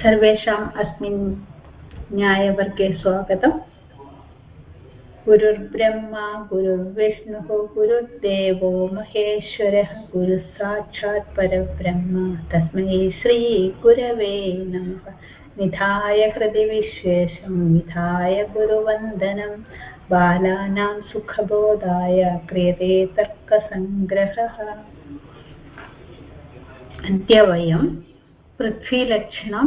सर्वेषाम् अस्मिन् न्यायवर्गे स्वागतम्। गुरुर्ब्रह्मा गुरुर्विष्णुः गुरुर्देवो महेश्वरः गुरुः साक्षात् परब्रह्म तस्मै श्रीगुरवे नमः। निधाय हृदि विश्वेशं निधाय गुरुवन्दनं बालानां सुखबोधाय क्रियते तर्कसङ्ग्रहः। अद्य वयं पृथ्वीलक्षणम्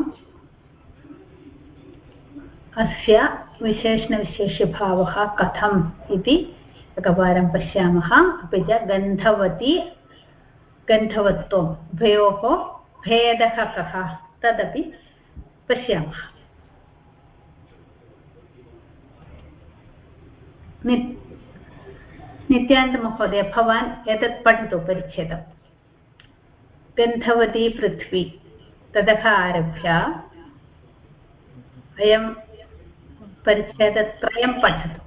अस्य विशेषणविशेष्यभावः कथम् इति एकवारं पश्यामः। अपि च गन्धवत्वम् उभयोः भेदः कः तदपि पश्यामः। नित्यानन्दमहोदय, भवान् एतत् पठतु परिच्छेदम्। गन्धवती पृथ्वी ततः आरभ्य वयं परिच्छेदत्रयं पठतु।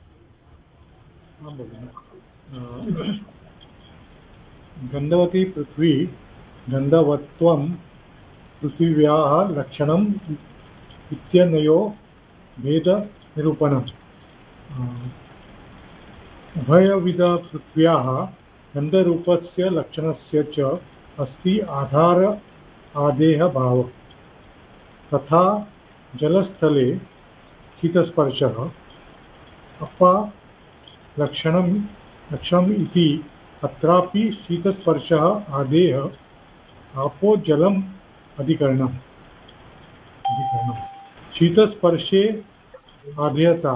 गन्धवती पृथ्वी गन्धवत्वं पृथिव्याः लक्षणम् इत्यनयोः भेदनिरूपणम्। उभयविध पृथ्व्याः गन्धरूपस्य लक्षणस्य च अस्ति आधार आदेहभावः। तथा जलस्थले शीतस्पर्शः लक्षणम् इति अत्रापि शीतस्पर्शः आदेः आपो जलम् अधिकरणम्। शीतस्पर्शे आदेयता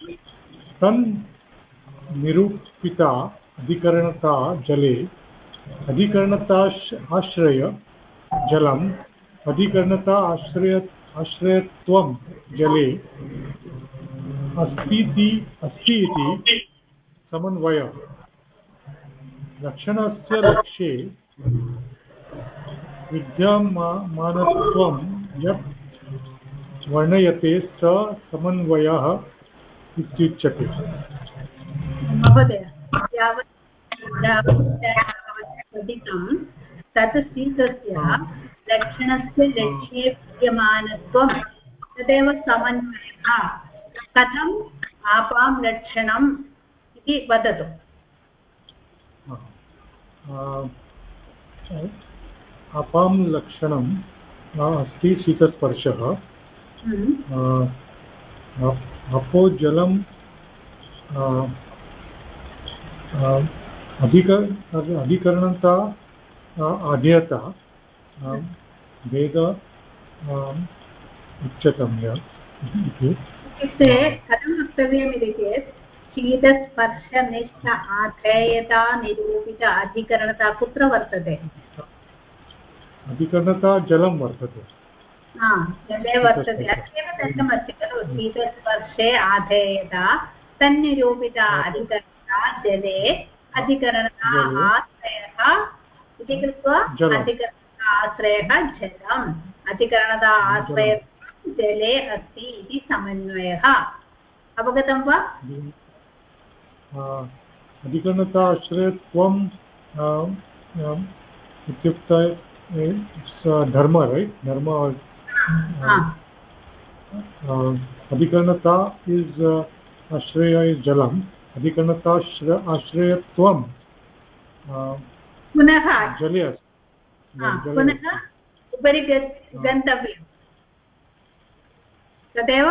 तन्निरूपिता अधिकरणता जले अधिकरणता आश्रय जलम् अधिकरणता आश्रयत्वं जले अस्ति इति समन्वयः। लक्षणस्य लक्ष्ये विद्यमानत्वं यत् वर्णयते स समन्वयः इत्युच्यते। महोदय, यावत् तत् शीतस्य लक्षणस्य लक्ष्ये विद्यमानत्वं तदेव समन्वयः। कथम् आपां लक्षणम् इति वदतु। आपां लक्षणम् अस्ति शीतस्पर्शः। अपो जलम् अधिकरणता आद्यता भेद उच्यतम्य इत्युक्ते कथं वक्तव्यमिति चेत् शीतस्पर्शनिष्ठ आधेयता निरूपित अधिकरणता कुत्र वर्तते? अधिकरणता जलं वर्तते। जले वर्तते। अत्रैव दत्तमस्ति खलु, शीतस्पर्शे आधेयता तन्निरूपित अधिकरणता जले अधिकरणता आश्रयः इति कृत्वा अधिकरणता आश्रयः जलम् अधिकरणता आश्रयः जले अस्ति इति समन्वयः। अवगतं वा? अधिकरणता आश्रयत्वं इत्युक्ते धर्म, रैट्? धर्म। अधिकरणता इस् आश्रय इस् जलम् अधिकरणता आश्रयत्वं पुनः जले अस्ति। पुनः उपरि गन्तव्यं तदेव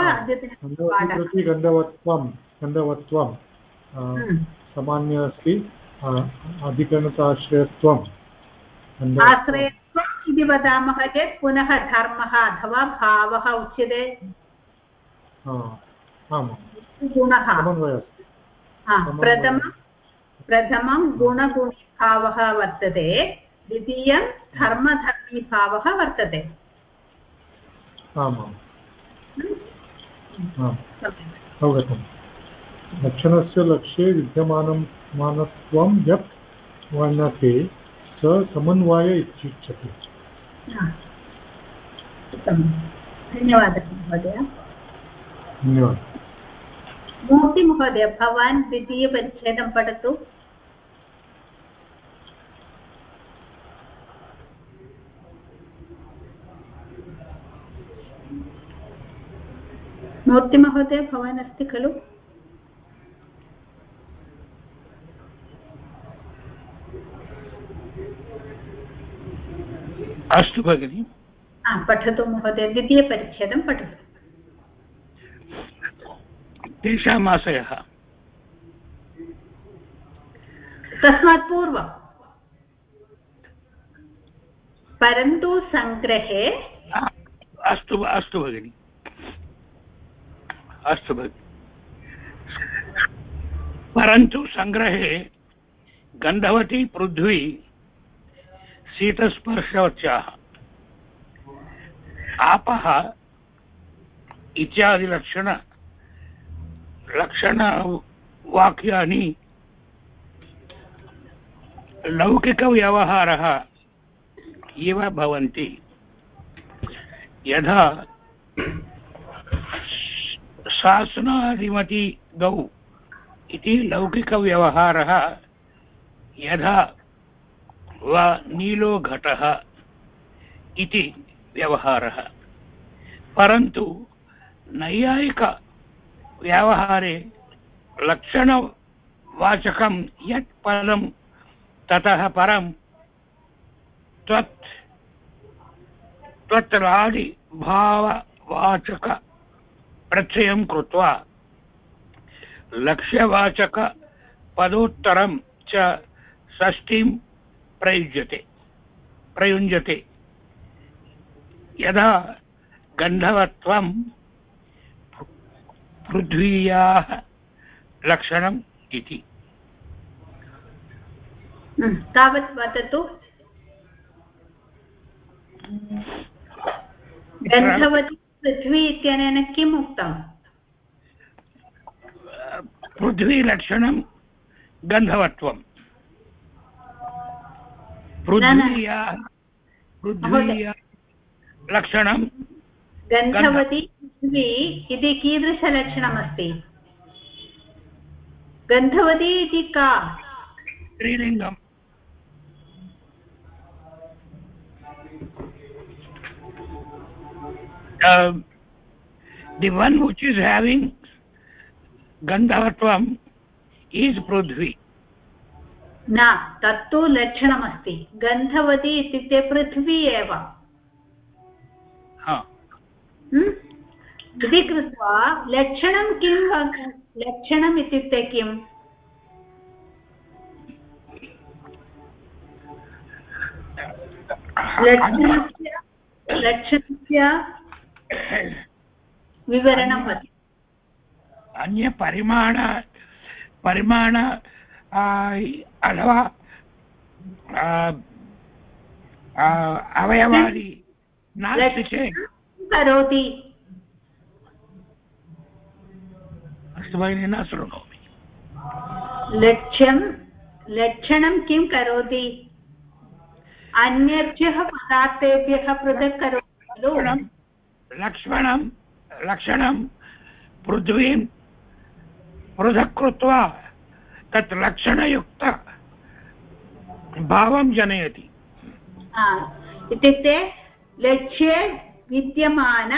गन्धवत्वं सामान्य अस्ति। अधिकरणताश्रयत्वम् आश्रयत्वम् इति वदामः चेत् पुनः धर्मः अथवा भावः उच्यते। गुणः प्रथमं गुणगुणीभावः वर्तते, द्वितीयं धर्मधर्मीभावः वर्तते। अवगतम्। लक्षणस्य लक्ष्ये विद्यमानत्वं यत् वर्णते स समन्वय इत्युच्यते। धन्यवादः महोदय। धन्यवादः। मूर्ति महोदय, भवान् द्वितीयपरिच्छेदं पठतु। मूर्तिमहोदय भवान् अस्ति खलु? अस्तु भगिनि, पठतु महोदय, द्वितीयपरिच्छेदं पठतु। तेषाम् आशयः तस्मात् पूर्वं परन्तु सङ्ग्रहे अस्तु अस्तु भगिनि, अस्तु भगिनि। परन्तु सङ्ग्रहे गन्धवती पृथ्वी शीतस्पर्शवत्याः आपः इत्यादि लक्षणवाक्यानि लौकिकव्यवहारः इव भवन्ति। यथा शासनादिमति गौ इति लौकिकव्यवहारः, यथा वा नीलो घटः इति व्यवहारः। परन्तु नैयायिकव्यवहारे लक्षणवाचकं यत् पदं ततः परं त्वत्रादिभाववाचक प्रत्ययं कृत्वा लक्ष्यवाचकपदोत्तरं च षष्ठीं प्रयुञ्जते। यदा गन्धवत्वं पृथ्व्याः लक्षणम् इति। तावत् वदतु। गन्धवती पृथ्वी इत्यनेन किम् उक्तम्? पृथ्वीलक्षणं गन्धवत्वं, पृथ्व्या लक्षणं गन्धवती पृथ्वी इति कीदृशलक्षणमस्ति? गन्धवती इति का? स्त्रीलिङ्गम्। The one which is having गन्धवत्वं is पृथ्वी। न, तत्तु लक्षणमस्ति। गन्धवती इत्युक्ते पृथ्वी एव इति कृत्वा लक्षणं किं? लक्षणम् इत्युक्ते किम्? लक्षणस्य विवरणं वदति। अन्य परिमाण अथवा अवयवादि नास्ति चेत् करोति। अस्तु भगिनि, न शृणोमि। लक्षणं किं करोति? अन्येभ्यः पदार्थेभ्यः पृथक् करोति खलु। लक्षणं पृथ्वीं पृथक् कृत्वा तत् लक्षणयुक्त भावं जनयति। इत्युक्ते लक्ष्ये विद्यमान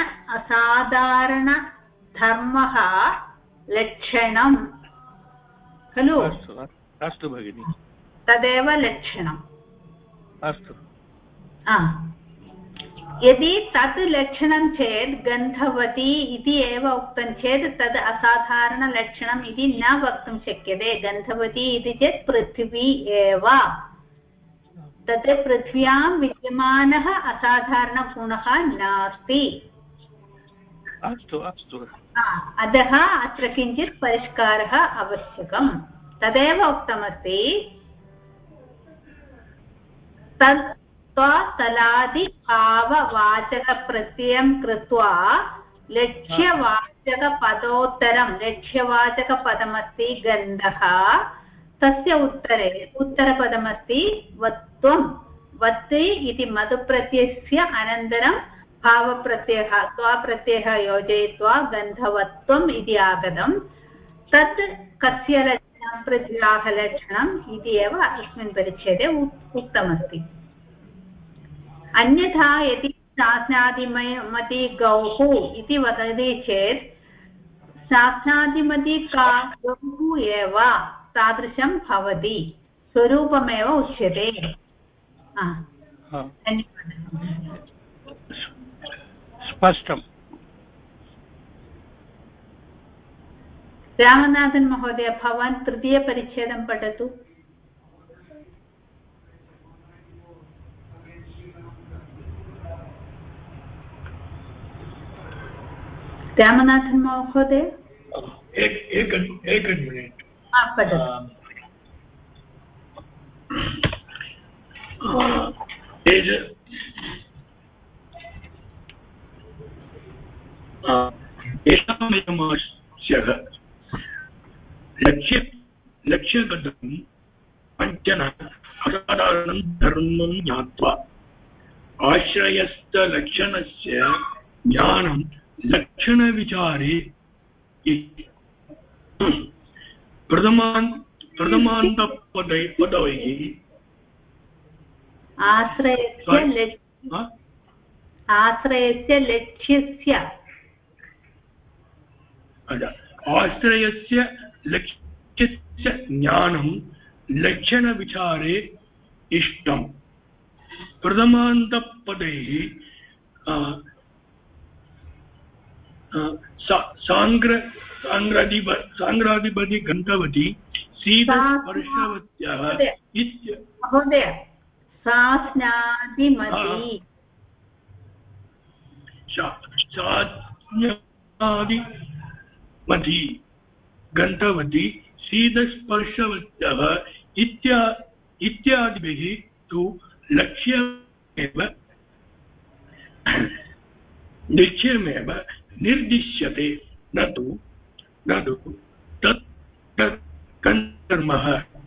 असाधारणधर्मः लक्षणं खलु। अस्तु भगिनि, तदेव लक्षणम्। अस्तु। यदि तत् लक्षणं चेत् गन्धवती इति एव उक्तं चेत् तद् असाधारणलक्षणम् इति न वक्तुं शक्यते। गन्धवती इति चेत् पृथ्वी एव, तत् पृथ्व्यां विद्यमानः असाधारणगुणः नास्ति। अस्तु अस्तु। अतः अत्र किञ्चित् परिष्कारः आवश्यकम्। तदेव उक्तमस्ति, तलादिभाववाचकप्रत्ययं कृत्वा लक्ष्यवाचकपदोत्तरं, लक्ष्यवाचकपदमस्ति गन्धः, तस्य उत्तरपदमस्ति वत्त्वं। वत् इति मधुप्रत्ययस्य अनन्तरं भावप्रत्ययः त्वाप्रत्ययः योजयित्वा गन्धवत्वम् इति आगतं। तत् कस्य लक्षणं? पृथ्व्याः लक्षणम् इति एव अस्मिन् परिच्छेदे उक्तमस्ति। अन्यथा यदि शासनादिमति गौः इति वदति चेत् शास्त्रादिमति का स्वरूपु एव तादृशं भवति, स्वरूपमेव उच्यते। धन्यवादः। स्पष्टम्। रामनाथन् महोदय, भवान् तृतीयपरिच्छेदं पठतु। रामनाथन् महोदय, एक मिनिट् पठतु। लक्ष्यगतं पञ्चन असाधारणं धर्मं ज्ञात्वा आश्रयस्थलक्षणस्य ज्ञानं लक्षणविचारे प्रथमान्तपदैः आश्रयस्य लक्ष्यस्य आश्रयस्य लक्ष्यस्य ज्ञानं लक्षणविचारे इष्टम्। प्रथमान्तपदैः साङ्ग्राधिपति गन्तवती शीतस्पर्शवत्यः महोदय, सास्नादिमति गन्तवती शीतस्पर्शवत्यः इत्यादिभिः तु लक्ष्यमेव निर्दिश्यते, न तु तत् कर्मः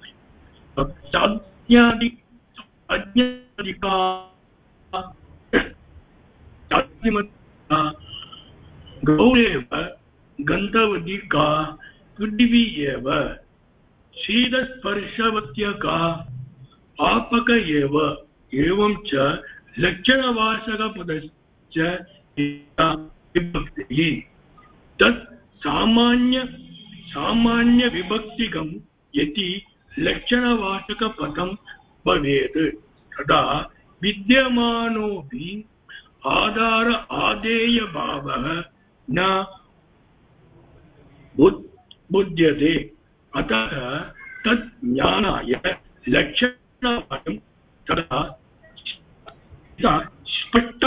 गौरेव गन्धवती का पृथिवी एव, शीतस्पर्शवत्य का आपक एव, एवं च लक्षणवाचकपदश्च विभक्तिः तत् सामान्यविभक्तिकं यदि लक्षणवाचकपदं भवेत् तदा विद्यमानोऽपि आधार आदेयभावः न बुध्यते। अतः तत् ज्ञानाय लक्षणवाचकं तदा स्पष्ट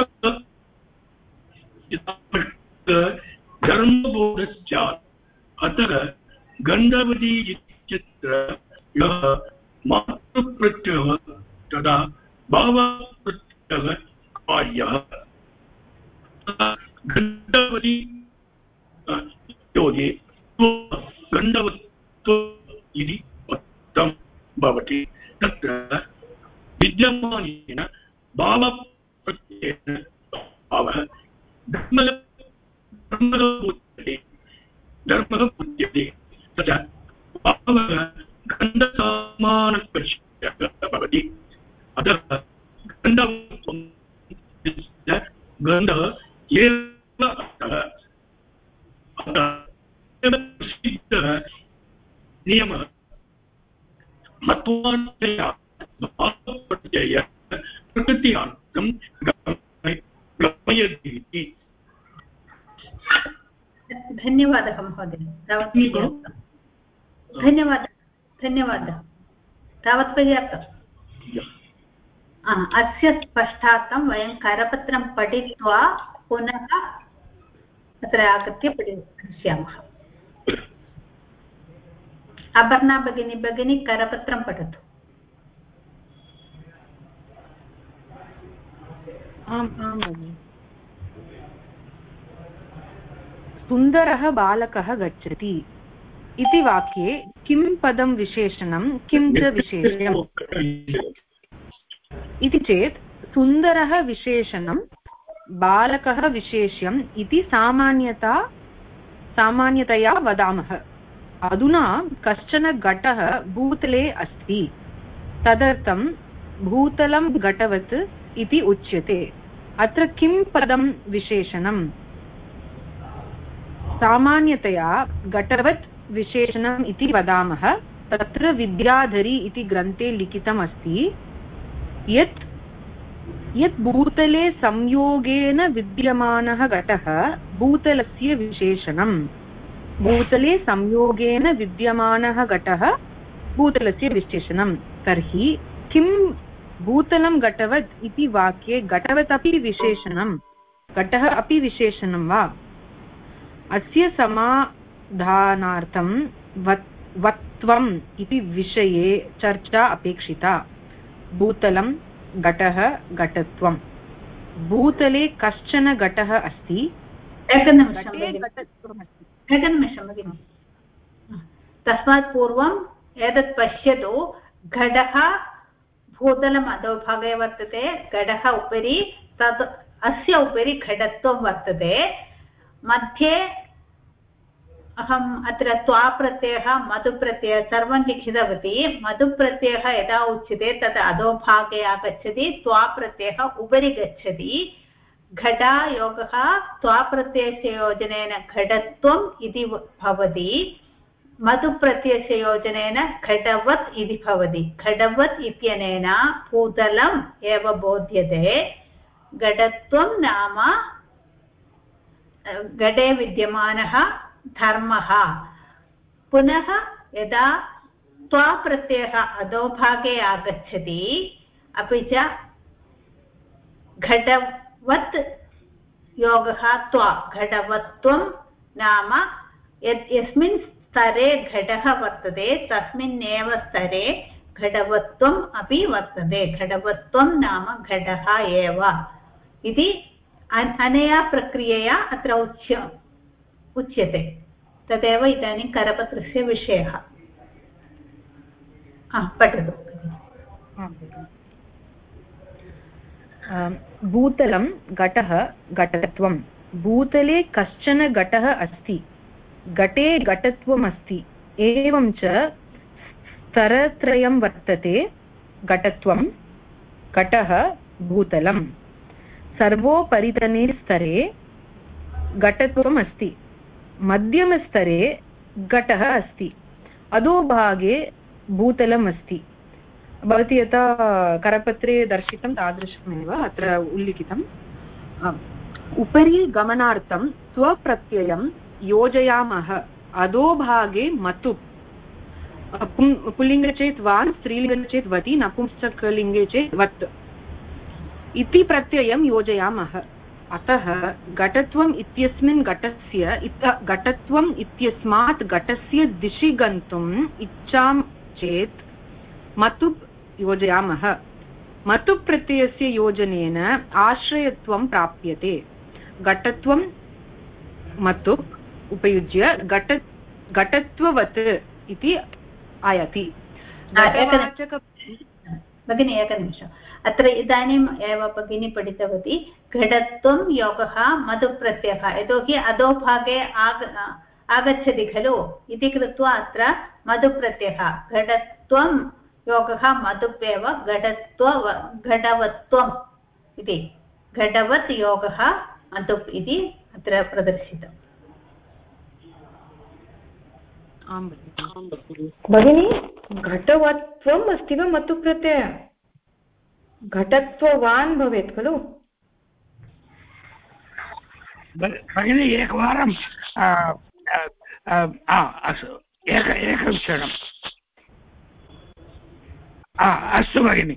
धर्मबोधः स्यात्। अतः गन्धवती इत्यत्र यः मातृप्रत्ययः तदा भावप्रत्ययः कार्यः। गन्धवती योगे गन्धवत्व इति उक्तं भवति। तत्र विद्यमानेन भावप्रत्ययेन भावः धर्मः बुध्यते तथा भावः गन्धसमानस्पर्शः भवति। अतः गन्धः एव प्रसिद्धः नियमः मत्वान्यय प्रकृत्यार्थं गमयति। धन्यवादः महोदय, तावत् धन्यवादः तावत् पर्याप्तम्। अस्य स्पष्टार्थं वयं करपत्रं पठित्वा पुनः अत्र आगत्य पठिष्यामः। अपर्णा भगिनी करपत्रं पठतु। आम् भगिनि। सुन्दरः बालकः गच्छति इति वाक्ये किं पदं विशेषणं किं च विशेष्यम् इति चेत् सुन्दरः विशेषणं बालकः विशेष्यम् इति सामान्यतया वदामः। अधुना कश्चन घटः भूतले अस्ति, तदर्थं भूतलं घटवत् इति उच्यते। अत्र किं पदं विशेषणम्? सामान्यतया घटवत् विशेषणम् इति वदामः। तत्र विद्याधरी इति ग्रन्थे लिखितम् अस्ति यत् भूतले संयोगेन विद्यमानः घटः भूतलस्य विशेषणम्। भूतले संयोगेन विद्यमानः घटः भूतलस्य विशेषणम्। तर्हि किं भूतलं घटवत् इति वाक्ये घटवत् अपि विशेषणं घटः अपि विशेषणं वा? अस्य समाधानार्थं वत्वम् इति विषये चर्चा अपेक्षिता। भूतलं घटः घटत्वं। भूतले कश्चन घटः अस्ति। एकनिमिषं भगिनि। तस्मात् पूर्वम् एतत् पश्यतु। घटः भूतलम् अधोभागे वर्तते, घटः उपरि, तत् अस्य उपरि घटत्वं वर्तते। मध्ये अहम् अत्र त्वाप्रत्ययः मधुप्रत्ययः सर्वं लिखितवती। मधुप्रत्ययः यदा उच्यते तद् अधोभागे आगच्छति, त्वाप्रत्ययः उपरि गच्छति। घटायोगः त्वाप्रत्ययस्य योजनेन घटत्वम् इति भवति। मधुप्रत्ययस्य योजनेन घटवत् इति भवति। घटवत् इत्यनेन भूतलम् एव बोध्यते। घटत्वं नाम घटे विद्यमानः धर्मः। पुनः यदा त्वाप्रत्ययः अधोभागे आगच्छति, अपि च घटवत् योगः त्वा, घटवत्वं नाम यस्मिन् स्तरे घटः वर्तते तस्मिन्नेव स्तरे घटवत्वम् अपि वर्तते। घटवत्वं नाम घटः एव इति अनया प्रक्रियया अत्र उच्यते। तदेव इदानीं करपत्रस्य विषयः। पठतु। भूतलं घटः घटत्वं। भूतले कश्चन घटः अस्ति। घटे घटत्वमस्ति। एवं च स्तरत्रयं वर्तते। घटत्वं घटः भूतलं। सर्वोपरितने स्तरे घटत्वम् अस्ति। मध्यमस्तरे घटः अस्ति। अधोभागे भूतलम् अस्ति। भवती यथा करपत्रे दर्शितं तादृशमेव अत्र उल्लिखितम्। उपरि गमनार्थं स्वप्रत्ययं योजयामः। अधोभागे मतु। पुल्लिङ्गे चेत् वान्, स्त्रीलिङ्गे चेत् वति, नपुंसकलिङ्गे चेत् वत् इति प्रत्ययं योजयामः। अतः घटत्वम् इत्यस्मिन् घटत्वम् इत्यस्मात् घटस्य दिशि गन्तुम् इच्छां चेत् मतुप् योजयामः। मतुप् प्रत्ययस्य योजनेन आश्रयत्वं प्राप्यते। घटत्वं मतुप् उपयुज्य घटत्ववत् इति आयाति। भगिनी एकनिमिषम्। अत्र इदानीम् एव भगिनी पठितवती घटत्वं योगः मधुप्रत्ययः। यतोहि अधोभागे आगच्छति खलु इति कृत्वा अत्र मधुप्रत्ययः। घटत्वं योगः मधुप् एव। घटवत्वम् इति घटवत् योगः मधुप् इति अत्र प्रदर्शितम्। भगिनी घटवत्वम् अस्ति वा मतुप्रत्यय? घटत्ववान् भवेत् खलु? भगिनी एकवारं एकं क्षणम्। अस्तु भगिनि,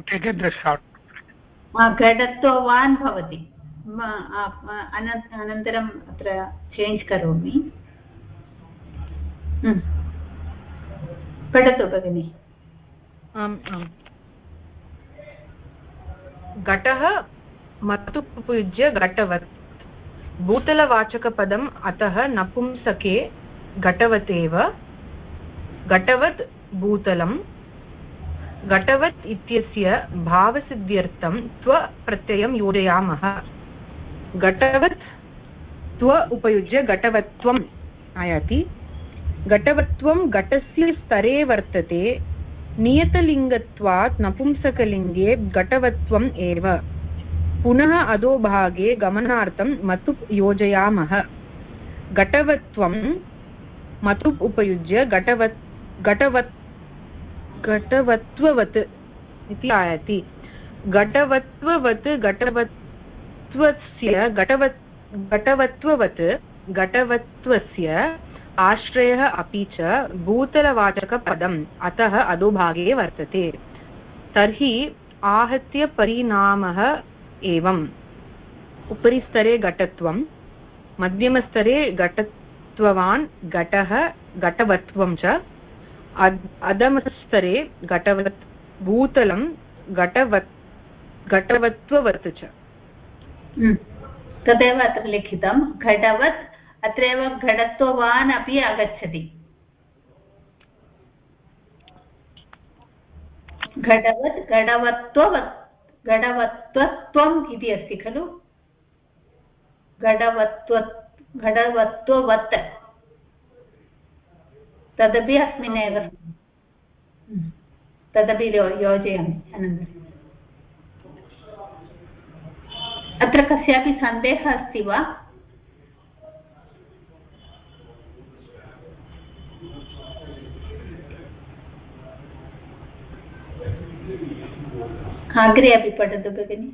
घटत्ववान् भवति। अनन्तरम् अत्र चेञ्ज् करोमि। पठतु भगिनि। आम् आम्। घटः मतुप् उपयुज्य घटवत्। भूतलवाचकपदम् अतः नपुंसके घटवतेव। घटवत् भूतलं। घटवत् इत्यस्य भावसिद्ध्यर्थं त्व प्रत्ययं योजयामः। घटवत् त्व उपयुज्य घटवत्वम् आयाति। घटवत्वं घटस्य स्तरे वर्तते। नियतलिङ्गत्वात् नपुंसकलिङ्गे घटवत्वम् एव। पुनः अधोभागे गमनार्थं मतुप् योजयामः। घटवत्वं मतु उपयुज्य घटवत्ववत् इति आयाति। घटवत्ववत् घटवत्वस्य आश्रयः अपि च भूतलवाचकपदम् अतः अधोभागे वर्तते। तर्हि आहत्य परिणामः एवम्: उपरिस्तरे घटत्वं, मध्यमस्तरे घटत्ववान् घटः घटवत्वं च, अधमस्तरे घटवत् भूतलं घटवत्ववत् च। तदेव अत्र लिखितं घटवत्। अत्रैव घटत्ववान् अपि आगच्छति। घटवत् घटवत्वम् इति अस्ति खलु। घटवत्ववत् तदपि अस्मिन्नेव, तदपि योजयामि अनन्तरम्। अत्र कस्यापि सन्देहः अस्ति वा? अग्रे अपि पठतु भगिनि।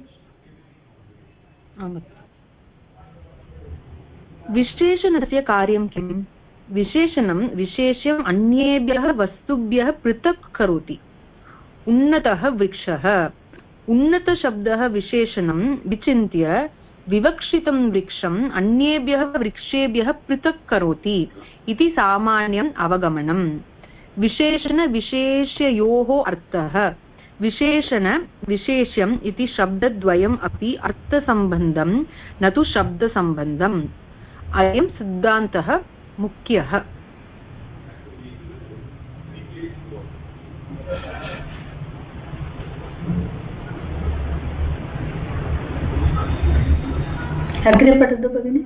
विशेषणस्य कार्यं किम्? विशेषणं विशेष्यम् अन्येभ्यः वस्तुभ्यः पृथक् करोति। उन्नतः वृक्षः। उन्नतशब्दः विशेषणं विचिन्त्य विवक्षितं वृक्षम् अन्येभ्यः वृक्षेभ्यः पृथक् करोति इति सामान्यम् अवगमनम्। विशेषणविशेष्ययोः अर्थः। विशेषणविशेष्यम् इति शब्दद्वयम् अपि अर्थसम्बन्धं न तु शब्दसम्बन्धम्। अयं सिद्धान्तः मुख्यः। अग्रे पठतु भगिनि।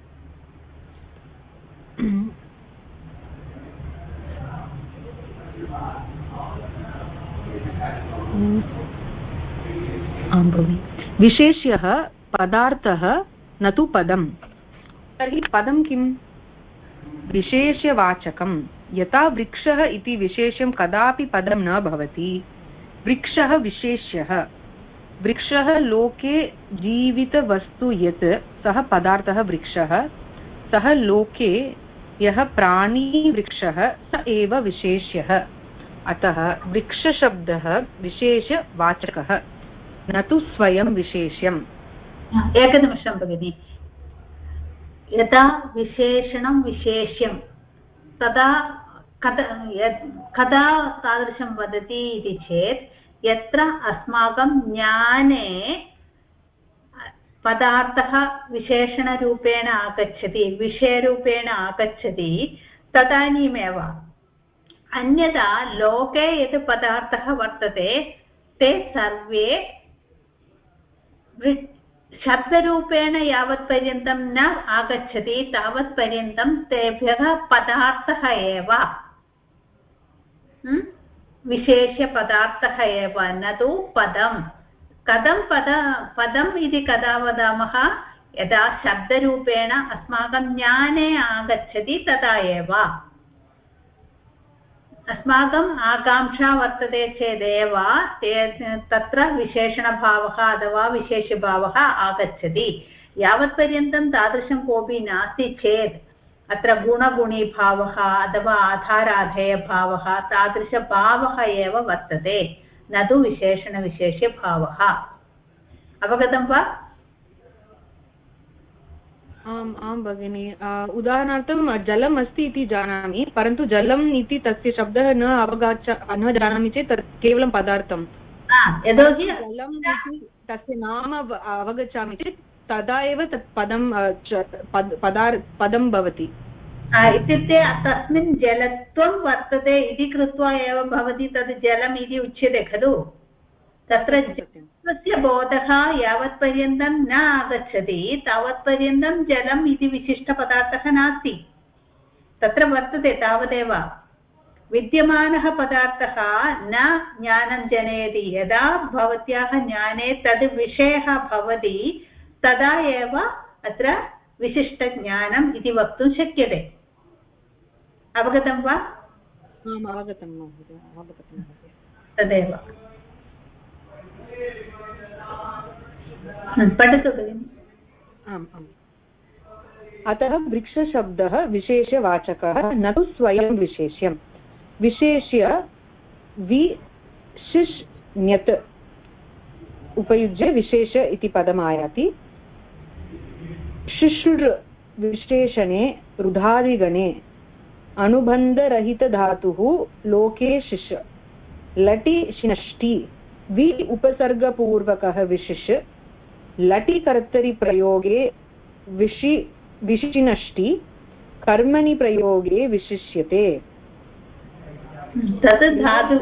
विशेष्यः पदार्थः न तु पदम्। तर्हि पदं किम्? विशेष्यवाचकं। यथा वृक्षः इति विशेष्यं कदापि पदं न भवति। वृक्षः विशेष्यः। वृक्षः लोके जीवितवस्तु यत् सः पदार्थः वृक्षः। सः लोके यः प्राणी वृक्षः स एव विशेष्यः। अतः वृक्षशब्दः विशेषवाचकः न तु स्वयं विशेष्यम्। एकनिमिषं भगिनि। यदा विशेषणं विशेष्यं तदा कदा तादृशं वदति इति चेत् यत्र अस्माकं ज्ञाने पदार्थः विशेषणरूपेण आगच्छति, विषयरूपेण आगच्छति, तदानीमेव। अन्यथा लोके यत् पदार्थः वर्तते ते सर्वे शब्दरूपेण यावत्पर्यन्तं न आगच्छति तावत्पर्यन्तं तेभ्यः पदार्थः एव, विशेषपदार्थः एव, न तु पदं। कथं पदम् इति कदा वदामः? यदा शब्दरूपेण अस्माकं ज्ञाने आगच्छति तदा एव। अस्माकम् आकाङ्क्षा वर्तते चेदेव तत्र विशेषणभावः अथवा विशेषभावः आगच्छति। यावत्पर्यन्तं तादृशं कोऽपि नास्ति चेत् अत्र गुणगुणीभावः अथवा आधाराधेयभावः तादृशभावः एव वर्तते, न तु विशेषणविशेष्यभावः। अवगतं वा? आं भगिनि। उदाहरणार्थं जलम् अस्ति इति जानामि, परन्तु जलम् इति तस्य शब्दः न जानामि चेत् तत् केवलं पदार्थं। यतोहि जलम् इति तस्य नाम अवगच्छामि चेत् तदा एव तत् पदं भवति। इत्युक्ते तस्मिन् जलत्वं वर्तते इति कृत्वा एव भवति तद् जलम् इति उच्यते खलु। तत्र जलस्य बोधः यावत्पर्यन्तं न आगच्छति तावत्पर्यन्तं जलम् इति विशिष्टपदार्थः नास्ति, तत्र वर्तते तावदेव। विद्यमानः पदार्थः न ज्ञानं जनयति। यदा भवत्याः ज्ञाने तद् विषयः भवति तदा एव अत्र विशिष्टज्ञानम् इति वक्तुं शक्यते। अवगतं वा? आम् अवगतं महोदय, अवगतं महोदय। तदेव पठतु भगिनि। आम् आम्। अतः वृक्षशब्दः विशेषवाचकः न तु स्वयं विशेष्यं। विशेष्य विशिष्ण्यत् उपयुज्य विशेष इति पदमायाति। शिशुर् विशेषणे रुधादिगणे अनुबन्धरहितधातुः लोके शिश लटि शिनष्टि वि उपसर्गपूर्वकः विशिष् लटि कर्तरि प्रयोगे विशिनष्टि कर्मणि प्रयोगे विशिष्यते। तद् धातु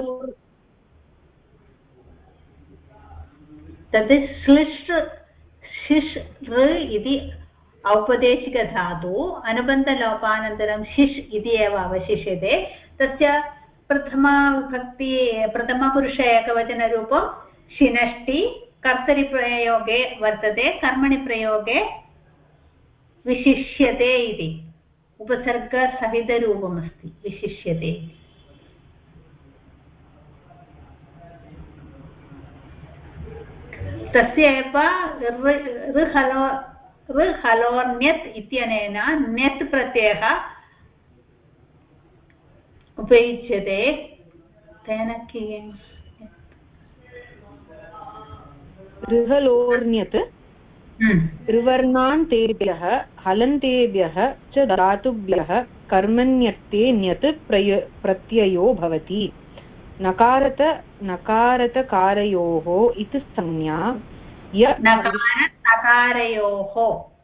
तद् श्लिष् शिश् इति औपदेशिकधातु अनुबन्धलोपानन्तरं शिश् इति एव अवशिष्यते। तस्य प्रथमपुरुष एकवचनरूपं शिनष्टि कर्तरिप्रयोगे वर्तते, कर्मणि प्रयोगे विशिष्यते इति उपसर्गसहितरूपमस्ति विशिष्यते। तस्य एव ऋहलोर्ण्यत् इत्यनेन ण्यत् प्रत्ययः उपयुज्यते। तेन ऋहलोर्ण्यत् ऋवर्णान्तेभ्यः हलन्तेभ्यः च धातुभ्यः कर्मण्यत्ते ण्यत् प्रत्ययो भवति। नकारतकारयोः इति संज्ञा नकारयोः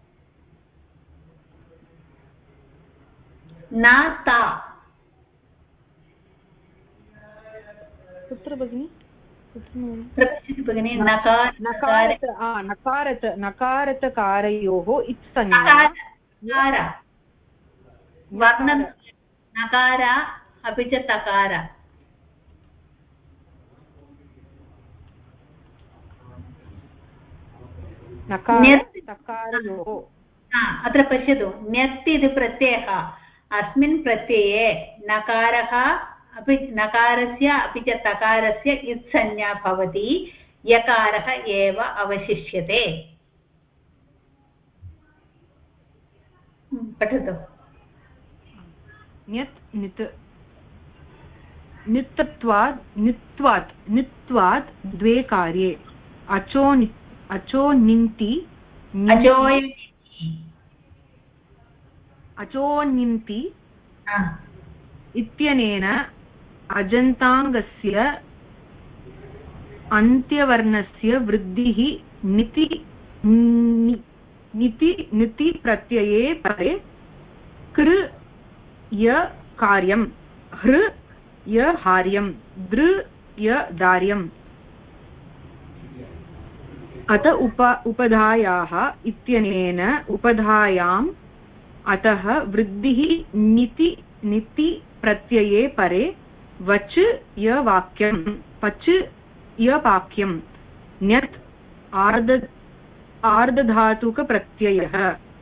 न ता। कुत्र भगिनि? भगिनि नकारतकारयोः इति संज्ञा वर्णं नकार अपि च तकार। अत्र पश्यतु, ण्यत् इति प्रत्ययः अस्मिन् प्रत्यये नकारः अपि नकारस्य अपि च तकारस्य इत्संज्ञा भवति, यकारः एव अवशिष्यते। पठतु। ण्यत् नित् नित्वात् द्वे कार्ये अचोनिन्ति इत्यनेन अजन्ताङ्गस्य अन्त्यवर्णस्य वृद्धिः निति प्रत्यये परे कृ य कार्यं हृ य हार्यं दृ य दार्यम्। अत उपधायाः इत्यनेन उपधायाम् अतः वृद्धिः निति प्रत्यये परे वच् य वाक्यं पच् य वाक्यं ण्यत् आर्धधातुकप्रत्ययः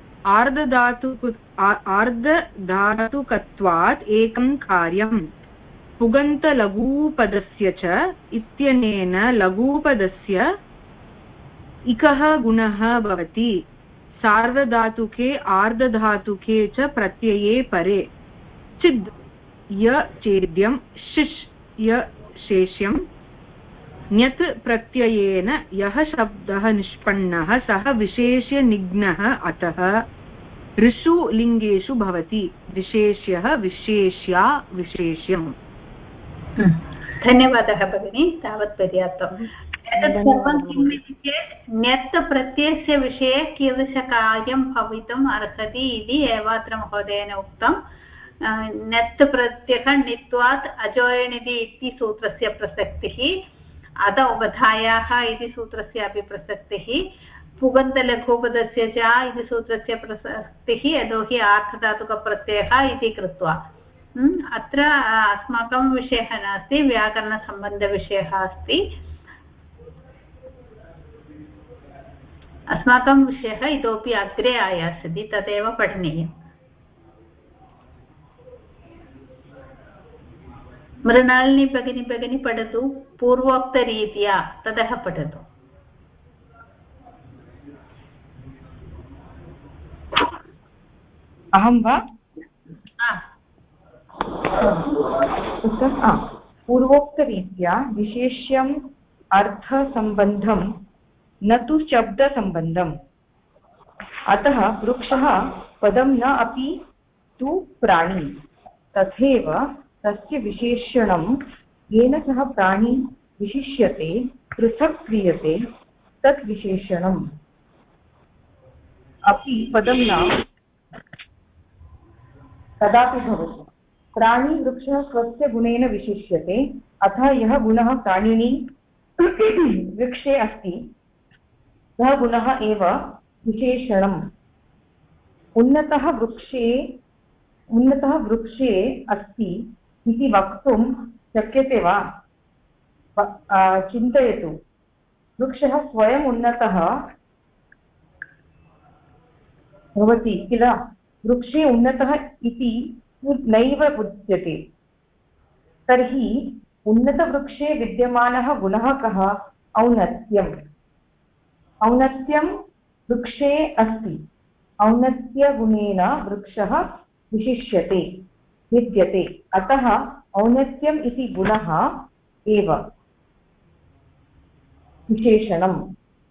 आर्धधातुकत्वात् एकं कार्यं पुगन्तलघूपदस्य च इत्यनेन लघूपदस्य इकः गुणः भवति। सार्वधातुके आर्धधातुके च प्रत्यये परे चिद् य चेद्यं शिश् य शेष्यं ण्यत् प्रत्ययेन यः शब्दः निष्पन्नः सः विशेष्यनिघ्नः अतः ऋषु लिङ्गेषु भवति। विशेष्यः विशेष्या विशेष्यम्। धन्यवादः भगिनी, तावत् पर्याप्तम्। एतत् सर्वं किम् इति चेत् ण्यत् प्रत्ययस्य विषये कीदृशकार्यं भवितुम् अर्हति इति एव अत्र महोदयेन उक्तं। ण्यत् प्रत्ययः णित्वात् अजोयणिति इति सूत्रस्य प्रसक्तिः, अत उपधायाः इति सूत्रस्य अपि प्रसक्तिः, पुगन्तलघुपदस्य च इति सूत्रस्य प्रसक्तिः, यतोहि आर्धधातुकप्रत्ययः इति कृत्वा। अत्र अस्माकं विषयः नास्ति, व्याकरणसम्बन्धविषयः अस्ति। अस्माकं विषयः इतोपि अग्रे आयास्यति तदेव पठनीयम्। मृणालिनी भगिनी पठतु पूर्वोक्तरीत्या ततः पठतु। अहं वा? पूर्वोक्तरीत्या विशेष्यम् अर्थसम्बन्धं न तु शब्दसम्बन्धम्। अतः वृक्षः पदं न अपि तु प्राणी। तथैव तस्य विशेषणं येन सह प्राणी विशिष्यते पृथक् क्रियते तत् विशेषणम् अपि पदं न कदापि भवति। प्राणी वृक्षः स्वस्य गुणेन विशिष्यते। अतः यः गुणः प्राणिनि वृक्षे अस्ति सः गुणः एव विशेषणम्। उन्नतः वृक्षे अस्ति इति वक्तुं शक्यते वा? चिन्तयतु, वृक्षः स्वयम् उन्नतः भवति किल? वृक्षे उन्नतः इति नैव उच्यते। तर्हि उन्नतवृक्षे विद्यमानः गुणः कः? औन्नत्यम्। औन्नत्यं वृक्षे अस्ति। औन्नत्यगुणेन वृक्षः विशिष्यते विद्यते। अतः औन्नत्यम् इति गुणः एव विशेषणम्।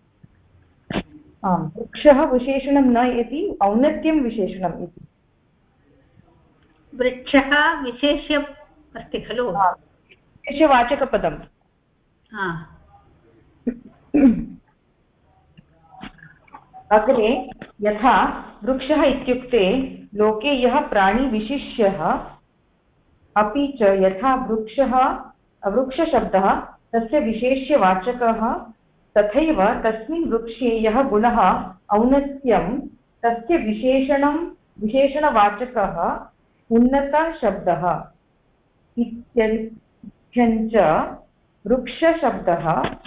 आम्, वृक्षः विशेषणं न इति औन्नत्यं विशेषणम् इति। वृक्षः विशेष्य अस्ति खलु? विशेषवाचकपदम्। अग्रे यथा वृक्षः इत्युक्ते लोके यः प्राणी विशिष्यः, अपि च यथा वृक्षशब्दः तस्य विशेष्यवाचकः, तथैव तस्मिन् वृक्षे यः गुणः औन्नत्यं तस्य विशेषणवाचकः उन्नतशब्दः इत्यञ्च वृक्षशब्दः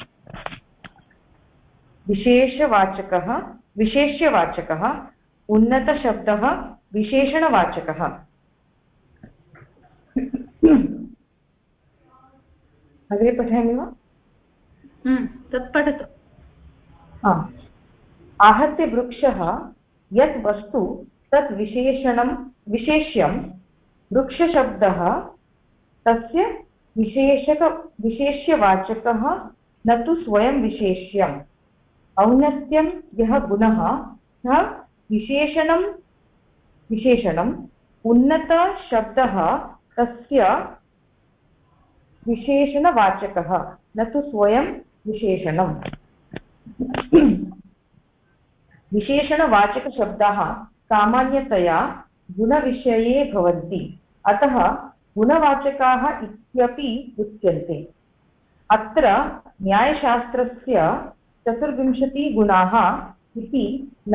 विशेष्यवाचकः उन्नतशब्दः विशेषणवाचकः। अग्रे पठामि वा? तत् पठतु। आहत्य वृक्षः यत् वस्तु तत् विशेष्यं वृक्षशब्दः तस्य विशेष्यवाचकः न तु स्वयं विशेष्यम्। औन्नत्यं यः गुणः सः विशेषणम्। उन्नतशब्दः तस्य विशेषणवाचकः न तु स्वयं विशेषणम्। विशेषणवाचकशब्दाः सामान्यतया गुणविषये भवन्ति। अतः गुणवाचकाः इत्यपि उच्यन्ते। अत्र न्यायशास्त्रस्य 24 गुणाः इति न।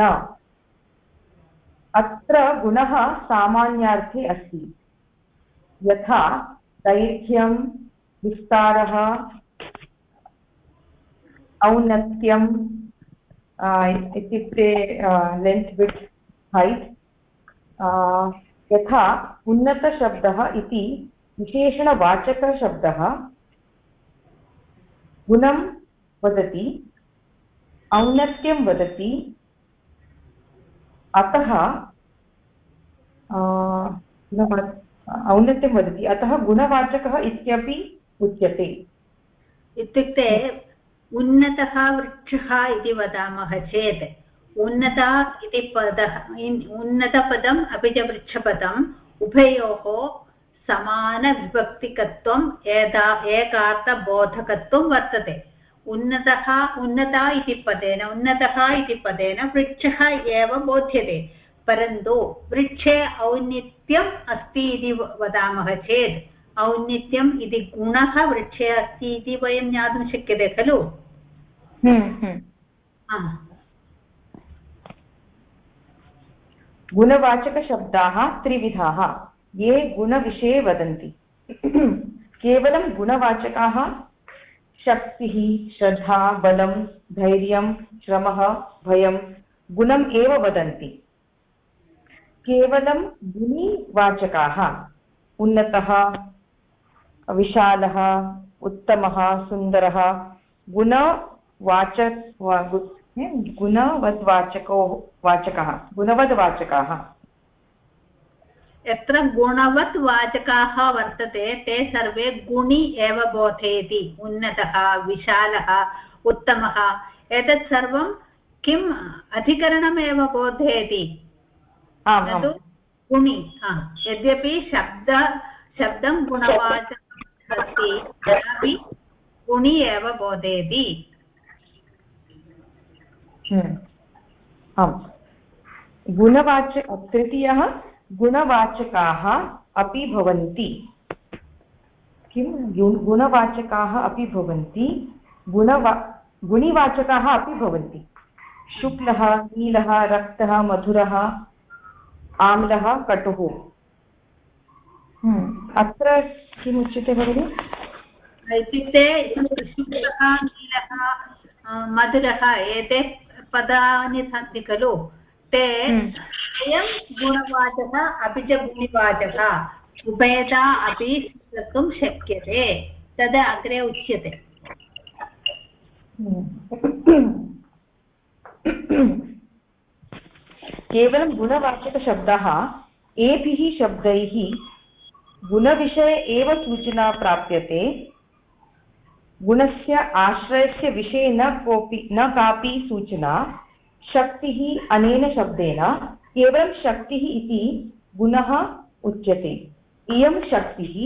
अत्र गुणः सामान्यार्थे अस्ति। यथा दैर्घ्यं, विस्तारः, औन्नत्यम् इत्युक्ते लेन्त्, विड्थ्, हैट्। यथा उन्नतशब्दः इति विशेषणवाचकशब्दः गुणं वदति, औन्नत्यं वदति। अतः औन्नत्यं वदति, अतः गुणवाचकः इत्यपि उच्यते। इत्युक्ते उन्नतः वृक्षः इति वदामः चेत् उन्नता इति उन्नतपदम् अपि च वृक्षपदम् उभयोः समानविभक्तिकत्वम् एकार्थबोधकत्वं वर्तते। उन्नता इति पदेन वृक्षः एव बोध्यते। परन्तु वृक्षे औन्नत्यम् अस्ति इति वदामः चेत् औन्नत्यम् इति गुणः वृक्षे अस्ति इति वयं ज्ञातुं शक्यते खलु? गुणवाचकशब्दाः त्रिविधाः ये गुणविषये वदन्ति। केवलं गुणवाचकाः शक्तिः श्रद्धा बलं धैर्यं श्रमः भयं गुणम् एव वदन्ति केवलं गुणिवाचकाः उन्नतः विशालः उत्तमः सुन्दरः गुणवद्वाचकाः यत्र गुणवत् वाचकाः वर्तते ते सर्वे गुणि एव बोधयति उन्नतः विशालः उत्तमः एतत् सर्वं किम् अधिकरणमेव बोधयति तु गुणि यद्यपि शब्दं गुणवाचकम् अस्ति तथापि गुणि एव बोधयति तृतीयः गुणवाचकाः अपि भवन्ति किं गुणवाचकाः अपि भवन्ति गुणिवाचकाः अपि भवन्ति शुक्लः नीलः रक्तः मधुरः आम्लः कटुः अत्र किम् उच्यते भगिनि इत्युक्ते शुक्लः नीलः मधुरः एते पदानि सन्ति खलु ते अयं गुणवाचकः अपि च गुणिवाचकः उभयता अपि स्वीकर्तुं शक्यते तद् अग्रे उच्यते केवलं गुणवाचकशब्दः एभिः शब्दैः गुणविषये एव सूचना प्राप्यते गुणस्य आश्रयस्य विषये न कापि सूचना शक्तिः अनेन शब्देन केवलं शक्तिः इति गुणः उच्यते इयं शक्तिः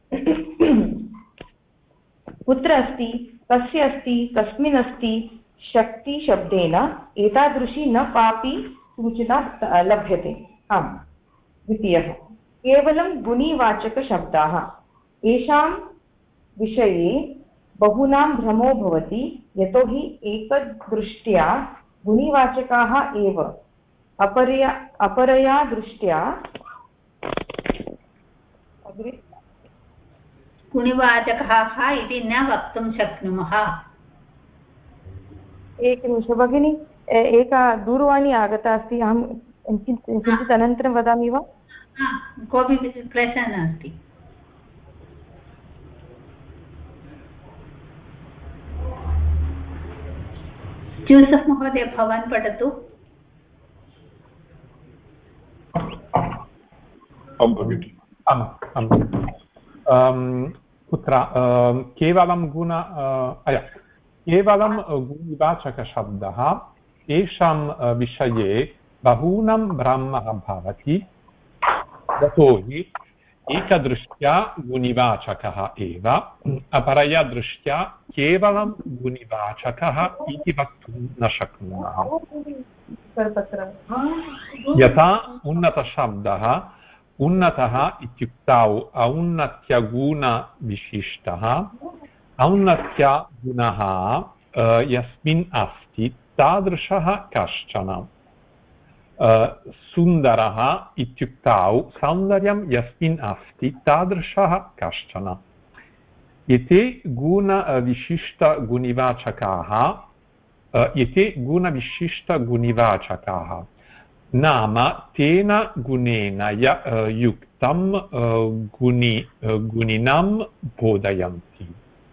कुत्र अस्ति कस्य अस्ति कस्मिन् अस्ति शक्तिशब्देन एतादृशी न कापि सूचना लभ्यते आम् द्वितीयः केवलं गुणिवाचकशब्दाः येषां विषये बहूनां भ्रमो भवति यतोहि एकदृष्ट्या गुणिवाचकाः एव अपरया दृष्ट्या गुणिवाचकाः इति न वक्तुं शक्नुमः एकनिमिषं भगिनि एका दूरवाणी आगता अस्ति अहं किञ्चित् अनन्तरं वदामि वा कोऽपि क्लेशः नास्ति जोसेफ् महोदय भवान् पठतु कुत्र केवलं गुणिवाचकशब्दः येषां विषये बहूनां भ्रमः भवति यतोहि एकदृष्ट्या गुणिवाचकः एव अपरया दृष्ट्या केवलं गुणिवाचकः इति वक्तुं न शक्नुमः यथा उन्नतशब्दः उन्नतः इत्युक्तौ औन्नत्यगुणविशिष्टः औन्नत्यगुणः यस्मिन् अस्ति तादृशः कश्चन सुन्दरः इत्युक्तौ सौन्दर्यं यस्मिन् अस्ति तादृशः कश्चन एते गुणविशिष्टगुणिवाचकाः नाम तेन गुणेन युक्तं गुणिनं बोधयन्ति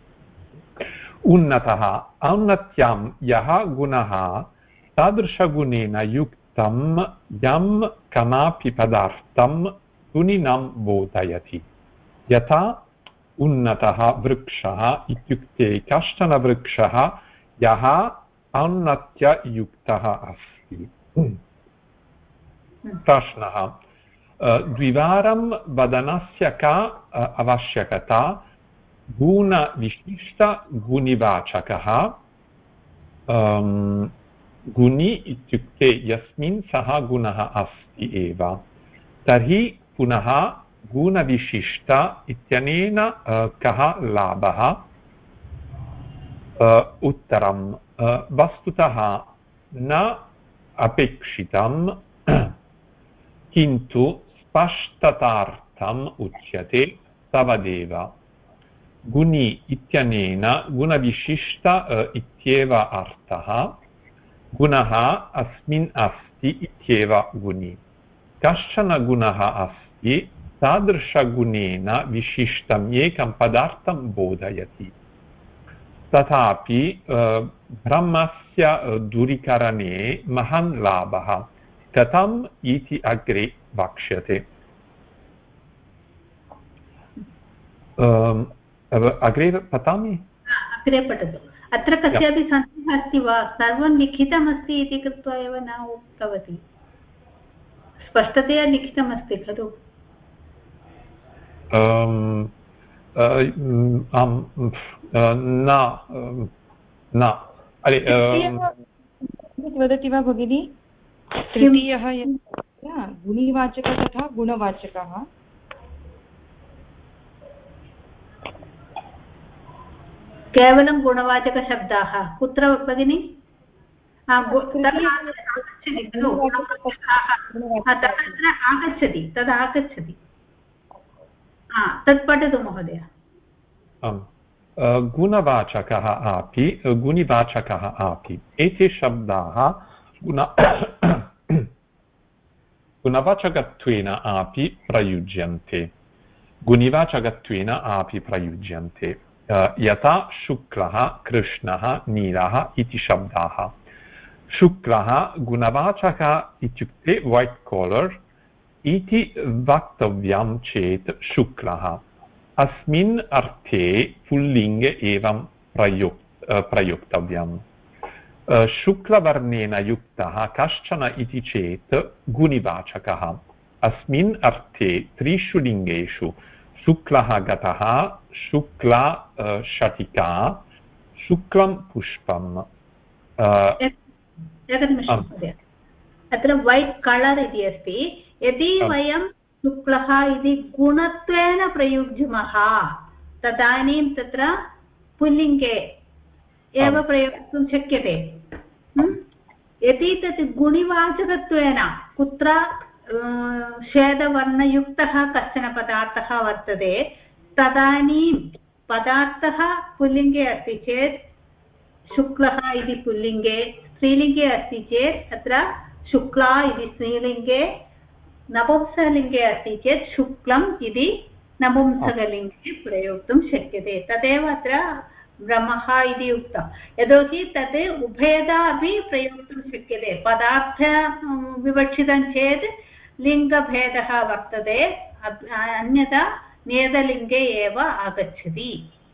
उन्नतः औन्नत्यं यः गुणः तादृशगुणेन युक्तं यं कमापि पदार्थं गुणिनं बोधयति यथा उन्नतः वृक्षः इत्युक्ते कश्चन वृक्षः यः औन्नत्ययुक्तः अस्ति प्रश्नः द्विवारं वदनस्य का आवश्यकता गुणविशिष्टगुणिवाचकः गुणि इत्युक्ते यस्मिन् सः गुणः अस्ति एव तर्हि पुनः गुणविशिष्ट इत्यनेन कः लाभः उत्तरं वस्तुतः न अपेक्षितं किन्तु स्पष्टतार्थम् उच्यते तावदेव गुणि इत्यनेन गुणविशिष्ट इत्येव अर्थः गुणः अस्मिन् अस्ति इत्येव गुणि कश्चन गुणः अस्ति तादृशगुणेन विशिष्टम् एकं पदार्थं बोधयति तथापि ब्रह्मस्य दूरीकरणे महान् लाभः कथम् इति अग्रे वक्ष्यते अग्रे पठामि अग्रे पठतु अत्र कस्यापि सन्देहः अस्ति वा सर्वं लिखितमस्ति इति कृत्वा एव न उक्तवती स्पष्टतया लिखितमस्ति खलु न वदति वा भगिनी तृतीयः गुणिवाचकः तथा गुणवाचकः केवलं गुणवाचकशब्दाः कुत्र भगिनि आगच्छति तदागच्छति तत् पठतु महोदय गुणवाचकः अपि गुणिवाचकः अपि एते शब्दाः गुणवाचकत्वेन अपि प्रयुज्यन्ते गुणिवाचकत्वेन अपि प्रयुज्यन्ते यथा शुक्लः कृष्णः नीलः इति शब्दाः शुक्लः गुणवाचकः इत्युक्ते वैट् कलर् इति वक्तव्यं चेत् शुक्लः अस्मिन् अर्थे पुल्लिङ्गे एवं प्रयोक्तव्यम् शुक्लवर्णेन युक्तः कश्चन इति चेत् गुणिवाचकः अस्मिन् अर्थे त्रिषु लिङ्गेषु शुक्लः घटः शुक्ला शटिका शुक्लं पुष्पम् एकनिमिषं महोदय अत्र वैट् कलर् इति अस्ति यदि वयं शुक्लः इति गुणत्वेन प्रयुज्मः तदानीं तत्र पुल्लिङ्गे एव प्रयोक्तुं शक्यते यदि तत् गुणिवाचकत्वेन कुत्र श्वेतवर्णयुक्तः कश्चन पदार्थः वर्तते तदानीं पदार्थः पुल्लिङ्गे अस्ति चेत् शुक्लः इति पुल्लिङ्गे स्त्रीलिङ्गे अस्ति चेत् अत्र शुक्ला इति स्त्रीलिङ्गे नपुंसकलिङ्गे अस्ति चेत् शुक्लम् इति नपुंसकलिङ्गे प्रयोक्तुं शक्यते तदेव अत्र ब्रह्मः इति उक्तं यतोहि तत् उभयता अपि प्रयोक्तुं शक्यते पदार्थ विवक्षितं चेत् लिङ्गभेदः वर्तते अन्यथा नेदलिङ्गे एव आगच्छति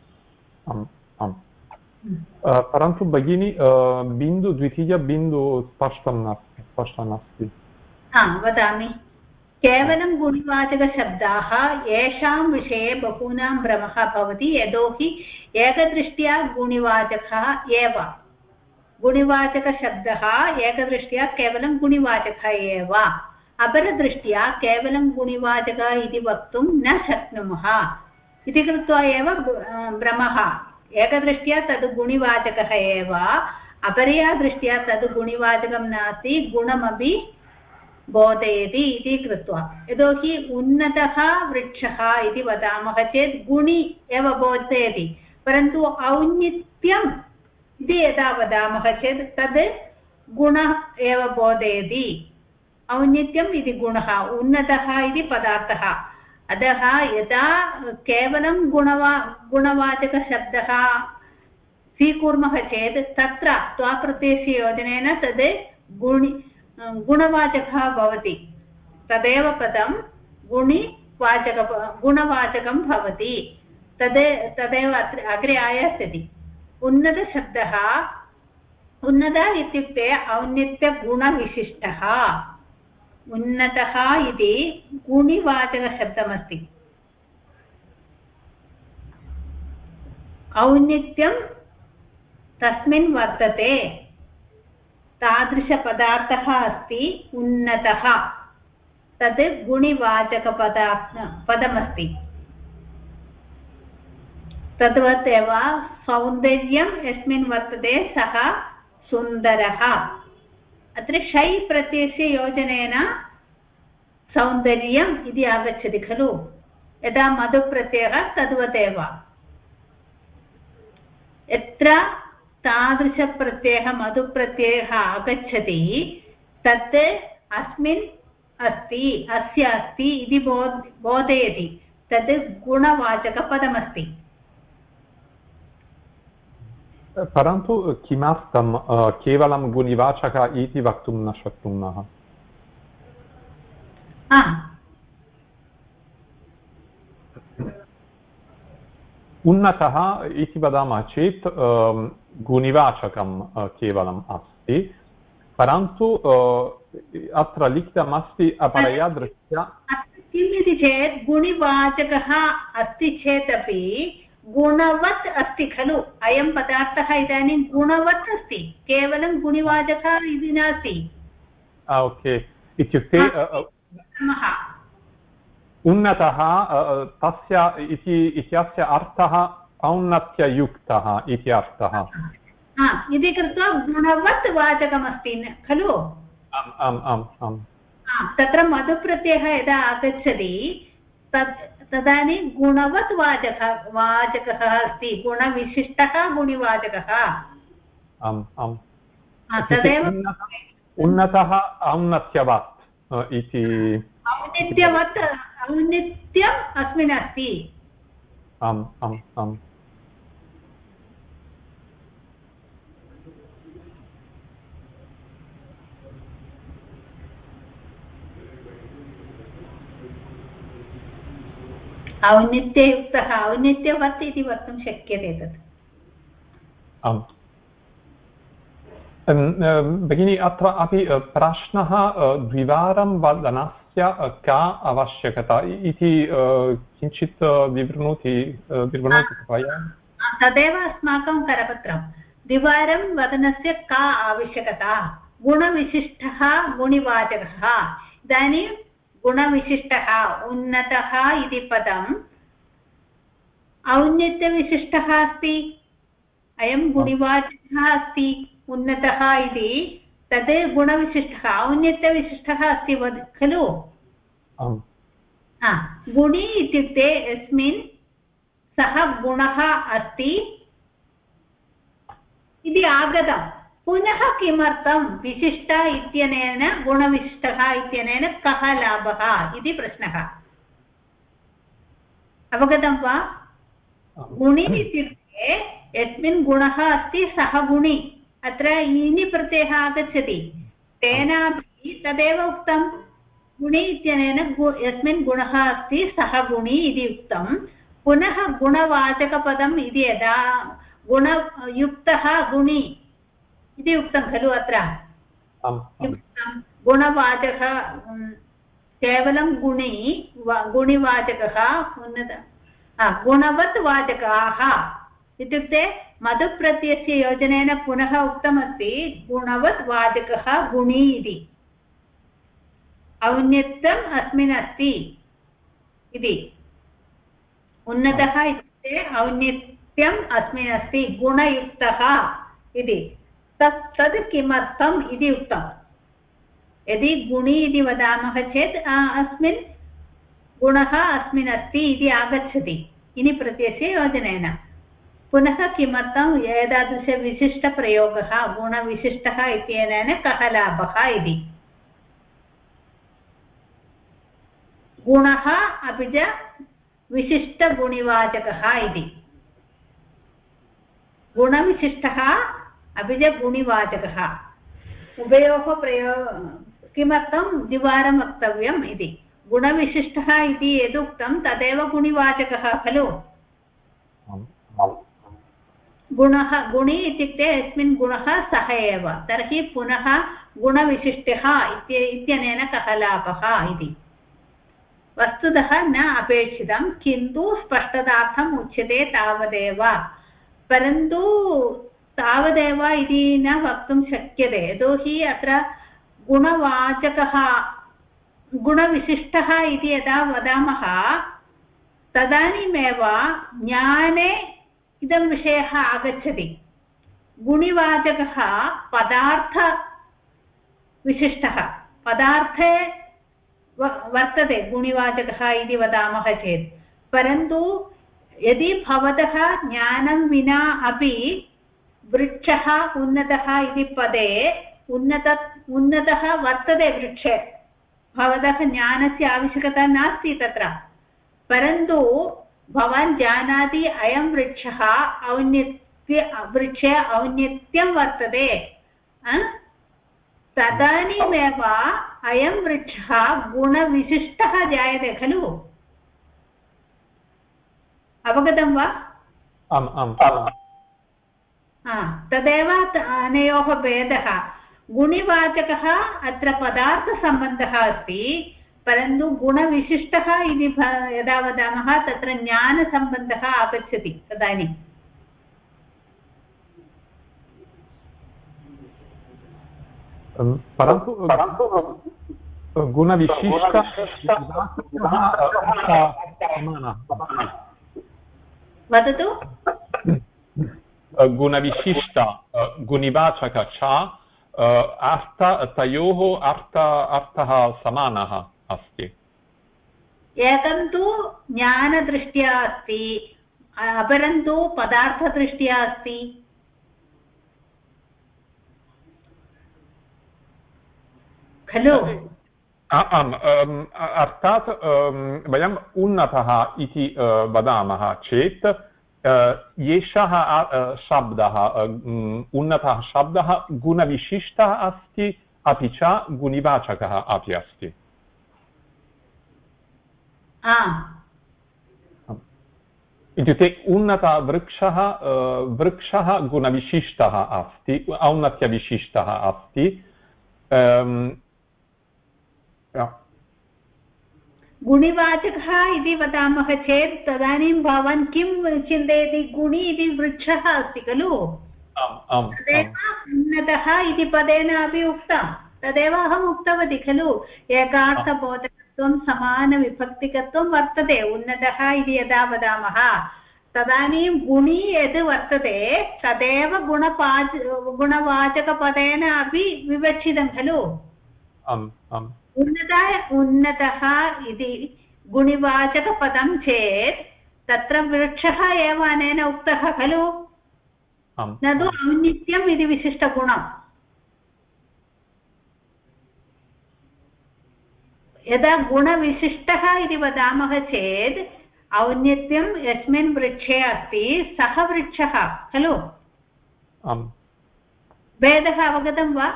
परन्तु भगिनी बिन्दु द्वितीयबिन्दु स्पष्टं नास्ति वदामि केवलं गुणिवाचकशब्दाः येषां विषये बहूनां भ्रमः भवति यतोहि एकदृष्ट्या गुणिवाचकः एव गुणिवाचकशब्दः एकदृष्ट्या केवलं गुणिवाचकः एव अपरदृष्ट्या केवलं गुणिवाचकः इति वक्तुं न शक्नुमः इति कृत्वा एव भ्रमः एकदृष्ट्या तद् गुणिवाचकः एव अपरया दृष्ट्या तद् गुणिवाचकं नास्ति गुणमपि बोधयति इति कृत्वा यतोहि उन्नतः वृक्षः इति वदामः चेत् गुणि एव बोधयति परन्तु औन्नत्यम् इति यदा वदामः चेत् तद् गुणः एव बोधयति औन्नत्यम् इति गुणः उन्नतः इति पदार्थः अतः यदा केवलं गुणवाचकशब्दः स्वीकुर्मः चेत् तत्र त्वाप्रत्ययस्य योजनेन तद् गुणवाचकः भवति तदेव पदं गुणवाचकं भवति तदेव अग्रे आयास्यति उन्नतशब्दः उन्नत इत्युक्ते औन्नत्यगुणविशिष्टः उन्नतः इति गुणिवाचकशब्दमस्ति औन्नत्यं तस्मिन् वर्तते तादृशपदार्थः अस्ति उन्नतः तद् गुणिवाचकपदमस्ति तद्वत् एव सौन्दर्यं यस्मिन् वर्तते सः सुन्दरः अत्र शै प्रत्ययस्य योजनेन सौन्दर्यम् इति आगच्छति खलु यदा मधुप्रत्ययः तद्वदेव यत्र तादृशप्रत्ययः मधुप्रत्ययः आगच्छति तत् अस्मिन् अस्ति अस्य अस्ति इति बोधयति तद् गुणवाचकपदमस्ति परन्तु किमर्थं केवलं गुणिवाचकः इति वक्तुं न शक्नुमः उन्नतः इति वदामः चेत् गुणिवाचकं केवलम् अस्ति परन्तु अत्र लिखितमस्ति अपरया दृष्ट्या किम् इति चेत् गुणिवाचकः अस्ति चेदपि गुणवत् अस्ति खलु अयं पदार्थः इदानीं गुणवत् अस्ति केवलं गुणिवाचकः इति नास्ति ओके इत्युक्ते उन्नतः तस्य इत्यस्य अर्थः औन्नत्ययुक्तः इति अर्थः इति कृत्वा गुणवत् वाचकमस्ति खलु आम् आम् आम् तत्र मधुप्रत्ययः यदा आगच्छति तदानीं गुणवत् वाचकः अस्ति गुणविशिष्टः गुणिवाचकः आम् आम् तदेव उन्नतः औन्नत्यवत् इति औन्नित्यम् अस्मिन् अस्ति आम् आम् आम् औन्नित्ययुक्तः औन्नित्यवत् इति वक्तुं शक्यते तत् आम् भगिनी अत्र अपि प्रश्नः द्विवारं वदनस्य का आवश्यकता इति किञ्चित् विवृणोति कृपया तदेव अस्माकं करपत्रं द्विवारं वदनस्य का आवश्यकता गुणविशिष्टः गुणिवाचकः इदानीं गुणविशिष्टः उन्नतः इति पदम् औन्नत्यविशिष्टः अस्ति अयं गुणिवाचकः अस्ति उन्नतः इति तद् गुणविशिष्टः औन्नत्यविशिष्टः अस्ति खलु गुणि इत्युक्ते यस्मिन् सः गुणः अस्ति इति आगतं पुनः किमर्थं विशिष्ट इत्यनेन गुणविशिष्टः इत्यनेन कः लाभः इति प्रश्नः अवगतं वा गुणि इत्युक्ते यस्मिन् गुणः अस्ति सः गुणि अत्र इनि प्रत्ययः आगच्छति तेनापि तदेव उक्तं गुणि इत्यनेन यस्मिन् गुणः अस्ति सः गुणि इति उक्तं पुनः गुणवाचकपदम् इति यदा गुणयुक्तः गुणि इति उक्तं खलु अत्र गुणवाचकः केवलं गुणि गुणिवाचकः गुणवत् वाचकाः इत्युक्ते मधुप्रत्ययस्य योजनेन पुनः उक्तमस्ति गुणवत् वाचकः गुणि इति औन्नत्यम् अस्मिन् अस्ति इति उन्नतः इत्युक्ते औन्नत्यम् अस्मिन् अस्ति गुणयुक्तः इति तद् किमर्थम् इति उक्तं यदि गुणि इति वदामः चेत् अस्मिन् गुणः अस्मिन् अस्ति इति आगच्छति इनि प्रत्ययस्य योजनेन पुनः किमर्थम् एतादृशविशिष्टप्रयोगः गुणविशिष्टः इत्यनेन कः लाभः इति गुणः अपि च विशिष्टगुणिवाचकः इति गुणविशिष्टः अपि च गुणिवाचकः उभयोः किमर्थं द्विवारं वक्तव्यम् इति गुणविशिष्टः इति यदुक्तं तदेव गुणिवाचकः खलु गुणः गुणि इत्युक्ते यस्मिन् गुणः सः एव तर्हि पुनः गुणविशिष्टः इत्यनेन कः लाभः इति वस्तुतः न अपेक्षितं किन्तु स्पष्टतार्थम् उच्यते तावदेव परन्तु तावदेव इति न वक्तुं शक्यते यतोहि अत्र गुणवाचकः गुणविशिष्टः इति यदा वदामः तदानीमेव ज्ञाने इदं विषयः आगच्छति गुणिवाचकः पदार्थविशिष्टः पदार्थे वर्तते गुणिवाचकः इति वदामः चेत् परन्तु यदि भवतः ज्ञानं विना अपि वृक्षः उन्नतः इति पदे उन्नतः वर्तते वृक्षे भवतः ज्ञानस्य आवश्यकता नास्ति तत्र परन्तु भवान् जानाति अयं वृक्षः वृक्षे औन्नत्यं वर्तते तदानीमेव अयं वृक्षः गुणविशिष्टः जायते खलु अवगतं वा आम् आम् तदेव अनयोः भेदः गुणिवाचकः अत्र पदार्थसम्बन्धः अस्ति परन्तु गुणविशिष्टः इति यदा वदामः तत्र ज्ञानसम्बन्धः आगच्छति तदानीं परन्तु गुणविशिष्ट वदतु गुणविशिष्ट गुणिवाचक च तयोः अर्थः समानः अस्ति एकं तु ज्ञानदृष्ट्या अस्ति अपरं तु पदार्थदृष्ट्या अस्ति खलु आम् अर्थात् वयम् उन्नतः इति वदामः चेत् एषः शब्दः उन्नतः शब्दः गुणविशिष्टः अस्ति अपि च गुणिवाचकः अपि अस्ति इत्युक्ते वृक्षः गुणविशिष्टः अस्ति औन्नत्यविशिष्टः अस्ति गुणिवाचकः इति वदामः चेत् तदानीं भवान् किं चिन्तयति गुणि इति वृक्षः अस्ति खलु तदेव उन्नतः इति पदेन अपि उक्तं तदेव अहम् उक्तवती खलु एकार्थबोधकत्वं समानविभक्तिकत्वं वर्तते उन्नतः इति यदा वदामः तदानीं गुणि यद् वर्तते तदेव गुणवाचकपदेन अपि विवक्षितं खलु उन्नतः इति गुणिवाचकपदं चेत् तत्र वृक्षः एव अनेन उक्तः खलु न तु औन्नित्यम् इति विशिष्टगुणम् यदा गुणविशिष्टः इति वदामः चेत् औन्नत्यं यस्मिन् वृक्षे अस्ति सः वृक्षः खलु भेदः अवगतं वा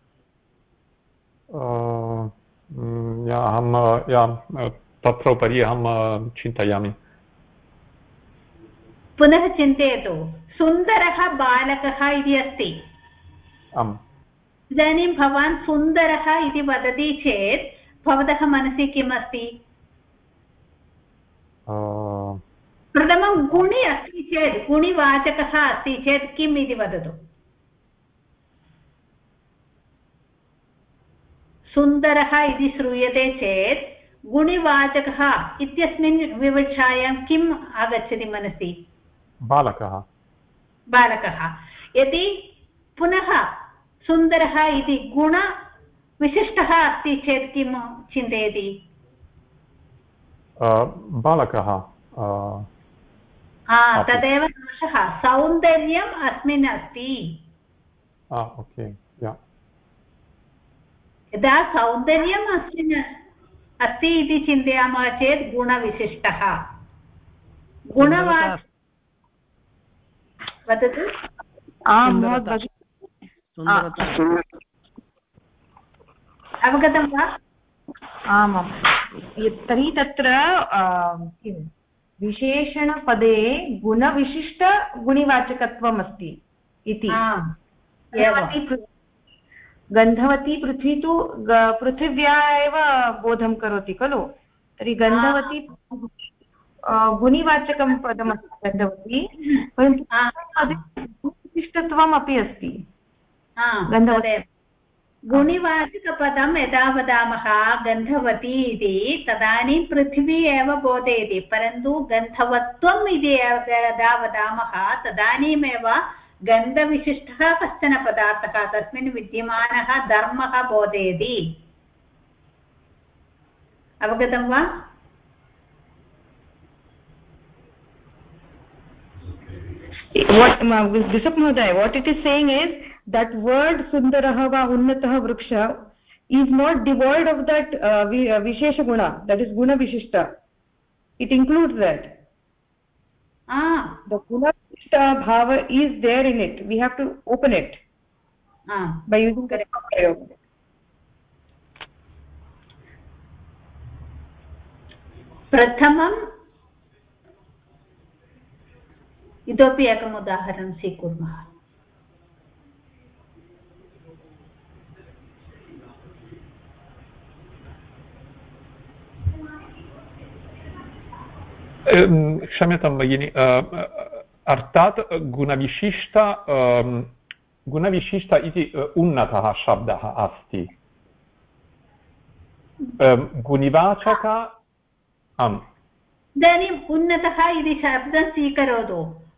तत्र उपरि अहं चिन्तयामि पुनः चिन्तयतु सुन्दरः बालकः इति अस्ति इदानीं भवान् सुन्दरः इति वदति चेत् भवतः मनसि किम् अस्ति प्रथमं गुणि अस्ति चेत् गुणिवाचकः अस्ति चेत् किम् इति वदतु सुन्दरः इति श्रूयते चेत् गुणिवाचकः इत्यस्मिन् विवक्षायां किम् आगच्छति मनसि बालकः यदि पुनः सुन्दरः इति गुणविशिष्टः अस्ति चेत् किं चिन्तयति बालकः तदेव दोषः सौन्दर्यम् अस्मिन् अस्ति यदा सौन्दर्यम् अस्मिन् अस्ति इति चिन्तयामः चेत् गुणविशिष्टः वदतु अवगतं वा आमां तर्हि तत्र विशेषणपदे गुणविशिष्टगुणिवाचकत्वम् अस्ति इति गन्धवती पृथ्वी तु पृथिव्या एव बोधं करोति खलु तर्हि गन्धवती गुणिवाचकं पदमस्ति गन्धवती परन्तु विशिष्टत्वम् अपि अस्ति गुणिवाचकपदं यदा वदामः गन्धवती इति तदानीं पृथिवी एव बोधयति परन्तु गन्धवत्वम् इति यदा वदामः तदानीमेव गन्धविशिष्टः कश्चन पदार्थः तस्मिन् विद्यमानः धर्मः बोधयति अवगतं वा what Bishop Mahoday, what it is saying is that word sundarah va unnatah vriksha is not devoid of that vishesha guna, that is guna vishishta. It includes that. The guna vishishta bhava is there in it. We have to open it by using the prayog. प्रथमम् इतोपि एकम् उदाहरणं स्वीकुर्मः। क्षम्यतां भगिनि, अर्थात् गुणविशिष्ट इति उन्नतः शब्दः अस्ति। गुणिवाचक आम्, इदानीम् उन्नतः इति शब्दं स्वीकरोतु।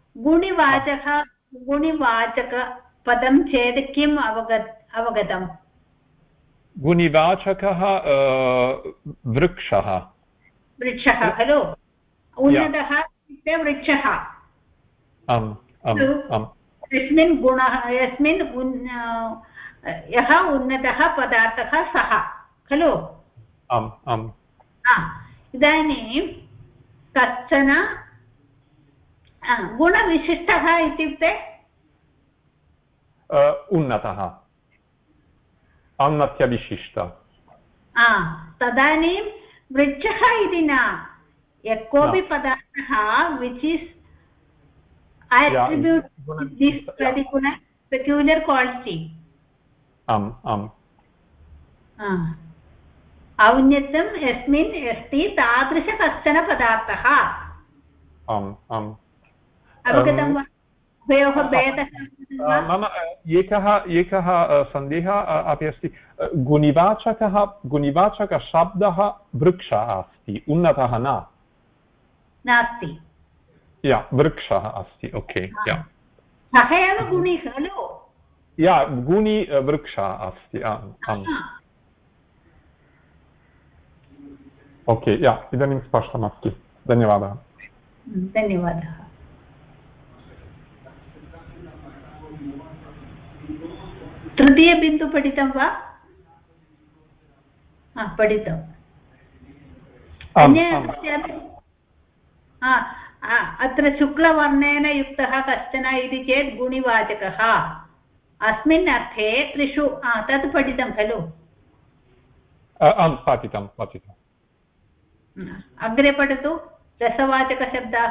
गुणिवाचकपदं चेत् किम् अवगतम्? गुणिवाचकः वृक्षः खलु। उन्नतः इत्युक्ते वृक्षः। यस्मिन् गुणः, यस्मिन् यः उन्नतः पदार्थः सः खलु। इदानीं कश्चन गुणविशिष्टः इत्युक्ते उन्नतः, औन्नत्यविशिष्ट। तदानीं वृक्षः इति न, यः कोऽपि पदार्थः which is attribute this particular peculiar quality. औन्नत्यं यस्मिन् अस्ति तादृश कश्चन पदार्थः। अवगतं वा? उभयोः भेदः? मम एकः सन्देहः अपि अस्ति। गुणिवाचकशब्दः वृक्षः अस्ति, उन्नतः नास्ति। वृक्षः अस्ति। ओके, सः एव गुणि खलु। गुणि वृक्षः अस्ति। ओके, इदानीं स्पष्टमस्ति। धन्यवादः। धन्यवादः। तृतीयबिन्दु पठितं वा? पठितम्। अत्र शुक्लवर्णेन युक्तः कश्चन इति चेत् गुणिवाचकः। अस्मिन् अर्थे त्रिषु तत् पठितं खलु? पठितम्। अग्रे पठतु। रसवाचकशब्दाः।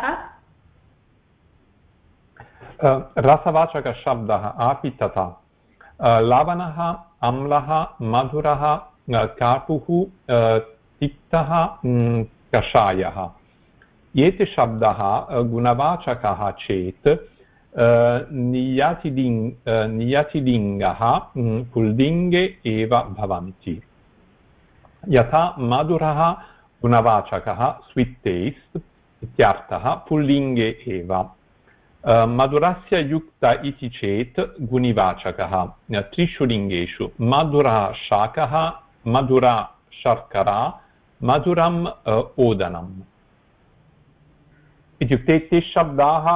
रसवाचकशब्दः अपि तथा। लवणः, अम्लः, मधुरः, काटुः, तिक्तः, कषायः। एते शब्दाः गुणवाचकः चेत् नियतिलिङ्गः पुल्लिङ्गे एव भवन्ति। यथा मधुरः गुणवाचकः स्वीट् टेस्ट् इत्यर्थः पुल्लिङ्गे एव। मधुरस्य युक्त इति चेत् गुणिवाचकः त्रिषु लिङ्गेषु। मधुरः शाकः, मधुरा शर्करा, मधुरम् ओदनम्। इत्युक्ते ते शब्दाः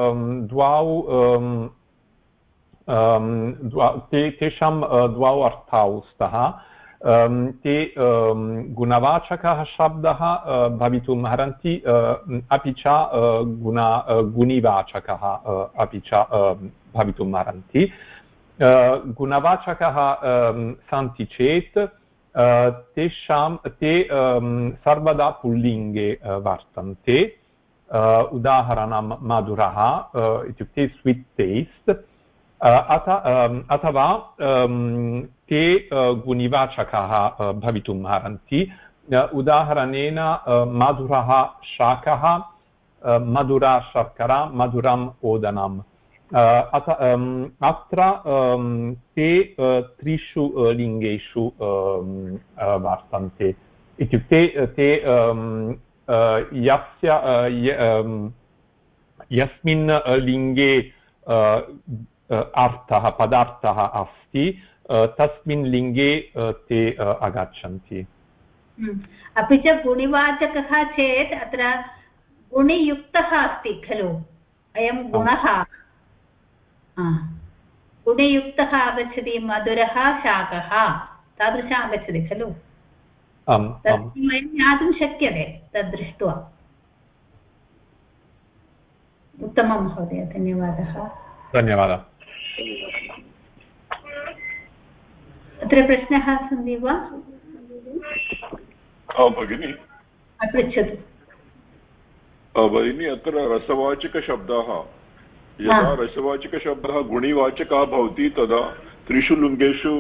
तेषां द्वौ अर्थौ स्तः। ते गुणवाचकः शब्दः भवितुम् अर्हन्ति, अपि च गुणिवाचकः अपि च भवितुम् अर्हन्ति। गुणवाचकः सन्ति चेत् ते सर्वदा पुल्लिङ्गे वर्तन्ते। उदाहरणं मधुरः इत्युक्ते स्वीट् टेस्ट्, अथवा ते गुणिवाचकः भवितुम् अर्हन्ति। उदाहरणेन मधुरः शाकः, मधुरा शर्करा, मधुरम् ओदनम्। अत्र ते त्रिषु लिङ्गेषु वर्तन्ते। इत्युक्ते ते यस्मिन् लिङ्गे पदार्थः अस्ति तस्मिन् लिङ्गे ते आगच्छन्ति। अपि च गुणिवाचकः चेत् अत्र गुणियुक्तः अस्ति खलु। अयं गुणः गुणयुक्तः आगच्छति मधुरः शाकः तादृश आगच्छति खलु तत् वयं ज्ञातुं शक्यते तद् दृष्ट्वा उत्तमं महोदय धन्यवादः धन्यवादः अत्र प्रश्नः सन्ति वा भगिनी पृच्छतु भगिनी अत्र रसवाचकशब्दाः यदा रसवाचकशब्दः गुणिवाचकः भवति तदा त्रिषु लिङ्गेषु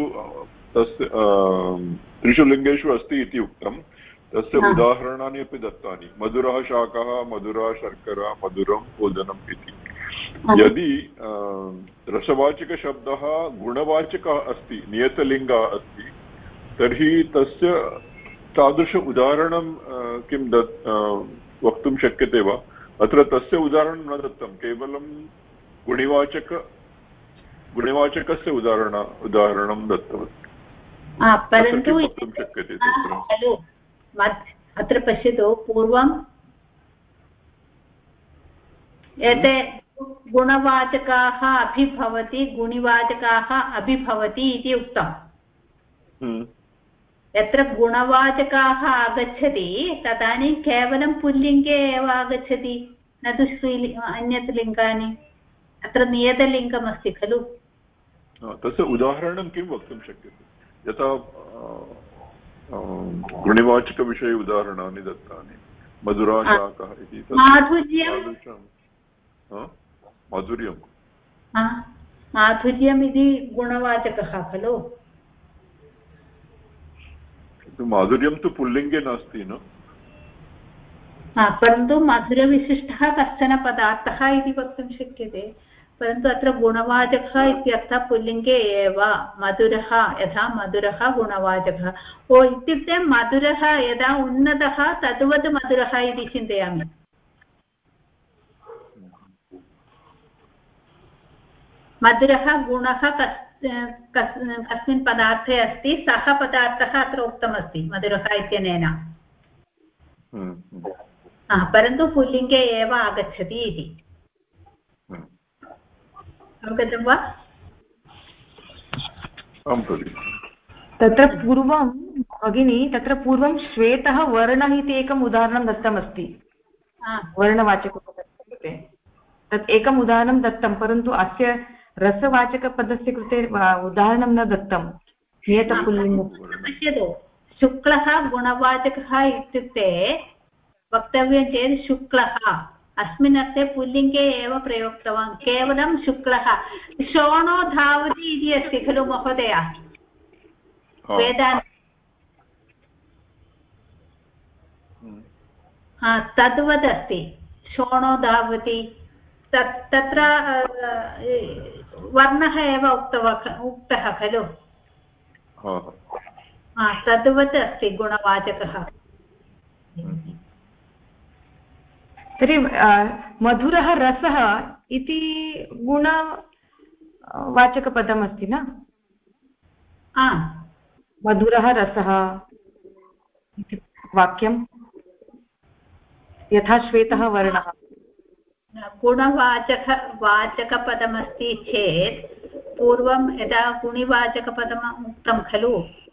अस्ति इति उक्तं तस्य उदाहरणानि अपि दत्तानि मधुरः शाकः मधुरा शर्करा मधुरं भोजनम् इति यदि रसवाचकशब्दः गुणवाचकः अस्ति नियतलिङ्गः अस्ति तर्हि तस्य तादृश उदाहरणं किं वक्तुं शक्यते वा अत्र तस्य उदाहरणं न दत्तं केवलं गुणिवाचकस्य उदाहरणं दत्तवती परन्तु वक्तुं शक्यते खलु अत्र पश्यतु पूर्वं एते गुणवाचकाः अपि भवति गुणिवाचकाः अपि भवति इति उक्तम् यत्र गुणवाचकाः आगच्छति तदानीं केवलं पुल्लिङ्गे एव आगच्छति न तु अन्यत् लिङ्गानि अत्र नियतलिङ्गमस्ति खलु तस्य उदाहरणं किं वक्तुं शक्यते यथा गुणिवाचकविषये उदाहरणानि दत्तानि मधुरा शाकः इति माधुर्यम् इति गुणवाचकः खलु माधुर्यं तु पुल्लिङ्गे नास्ति न परन्तु मधुरविशिष्टः कश्चन पदार्थः इति वक्तुं शक्यते परन्तु अत्र गुणवाचकः इत्यर्थः पुल्लिङ्गे एव मधुरः यथा मधुरः गुणवाचकः इत्युक्ते मधुरः यदा उन्नतः तद्वत् मधुरः इति चिन्तयामि मधुरः गुणः कस्मिन् पदार्थे अस्ति सः पदार्थः अत्र उक्तमस्ति मधुरः इत्यनेन परन्तु पुल्लिङ्गे एव आगच्छति इति अवगतं वा तत्र पूर्वं भगिनी तत्र पूर्वं श्वेतः वर्णः इति एकम् उदाहरणं दत्तमस्ति वर्णवाचकपदस्य कृते तत् एकम् उदाहरणं दत्तं परन्तु अस्य रसवाचकपदस्य कृते उदाहरणं न दत्तं नियतपुल्लिङ्गं पश्यतु शुक्लः गुणवाचकः इत्युक्ते वक्तव्यं चेत् शुक्लः अस्मिन् अर्थे पुल्लिङ्गे एव प्रयुक्तवान् केवलं शुक्लः शोणो धावति इति अस्ति खलु महोदय वेदान्ते तद्वत् अस्ति शोणो धावति तत्र वर्णः एव उक्तः खलु तद्वत् अस्ति गुणवाचकः तर्हि मधुरः रसः इति गुणवाचकपदमस्ति न मधुरः रसः इति वाक्यं यथा श्वेतः वर्णः वाचकपदमस्ति चेत् पूर्वं यदा गुणिवाचकपदम् उक्तं खलु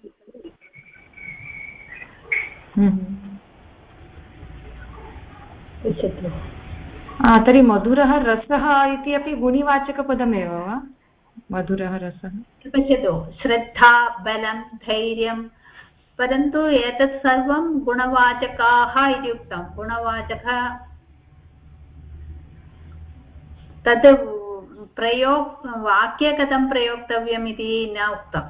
तर्हि मधुरः रसः इति अपि गुणिवाचकपदमेव वा मधुरः रसः पश्यतु श्रद्धा बलं धैर्यं परन्तु एतत् सर्वं गुणवाचकाः इति उक्तं गुणवाचकः तद् वाक्ये कथं प्रयोक्तव्यम् इति न उक्तम्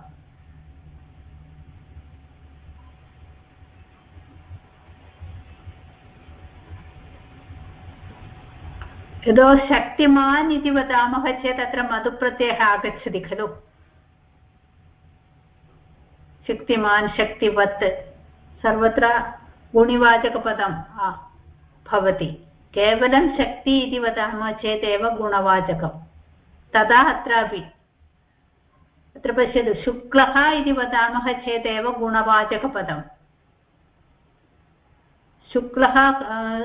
यतो शक्तिमान् इति वदामः चेत् अत्र मधुप्रत्ययः आगच्छति खलु शक्तिमान् शक्तिवत् सर्वत्र गुणिवाचकपदं भवति केवलं शक्ति इति वदामः चेत् एव गुणवाचकं तदा अत्रापि अत्र पश्यतु शुक्लः इति वदामः चेदेव गुणवाचकपदं शुक्लः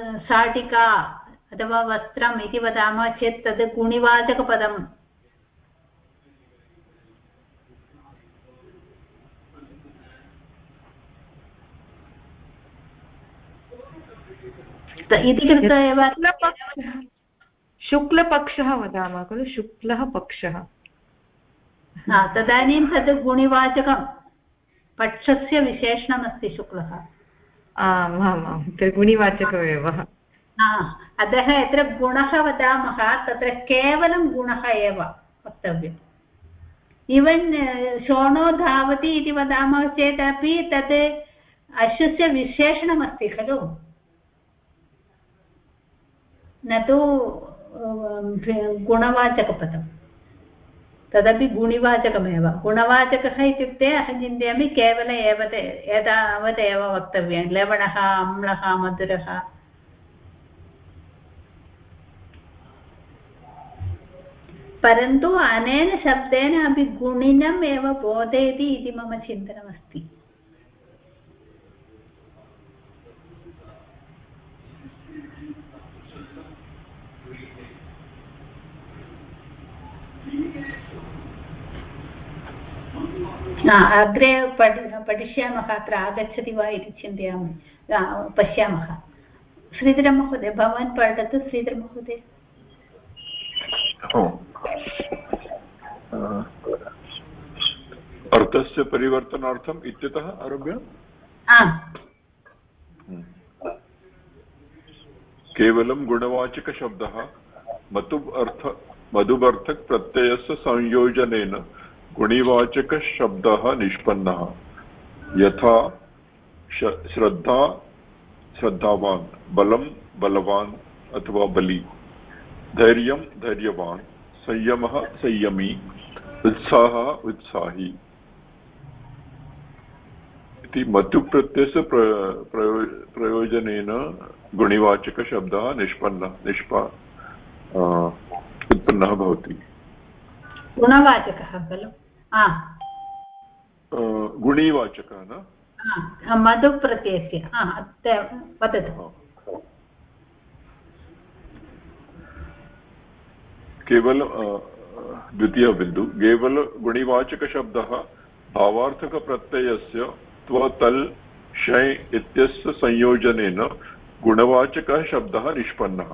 शाटिका अथवा वस्त्रम् इति वदामः चेत् तद् गुणिवाचकपदं इति कृत्वा एव शुक्लपक्षः वदामः खलु शुक्लः पक्षः तदानीं तद् गुणिवाचकं पक्षस्य विशेषणमस्ति शुक्लः आम् आम् आम् गुणिवाचकमेव अतः यत्र गुणः वदामः तत्र केवलं गुणः एव वक्तव्यम् इवन् शोणो धावति इति वदामः चेदपि तत् अश्वस्य विशेषणमस्ति खलु न तु गुणवाचकपदं तदपि गुणिवाचकमेव गुणवाचकः इत्युक्ते अहं चिन्तयामि केवल एतावदेव वक्तव्यं लवणः अम्लः मधुरः परन्तु अनेन शब्देन अपि गुणिनम् एव बोधयति इति मम चिन्तनमस्ति अग्रे पठिष्यामः अत्र आगच्छति वा इति चिन्तयामि पश्यामः श्रीधरमहोदय भवान् पठतु श्रीधरमहोदय अर्थस्य परिवर्तनार्थम् इत्यतः आरभ्य केवलं गुणवाचकशब्दः मधुबर्थक प्रत्ययस्य संयोजनेन गुणिवाचकशब्दः निष्पन्नः यथा श्रद्धा श्रद्धावान् बलं बलवान् अथवा बली धैर्यं धैर्यवान् संयमः संयमी उत्साहः उत्साही इति मतुप्रत्ययस्य प्रयोजनेन गुणिवाचकशब्दः उत्पन्नः भवति गुणवाचकः खलु गुणिवाचकः न मधुप्रत्ययस्य वदतु केवल द्वितीयबिन्दु केवल गुणिवाचकशब्दः भावार्थकप्रत्ययस्य त्वतल् शै इत्यस्य संयोजनेन गुणवाचकः शब्दः निष्पन्नः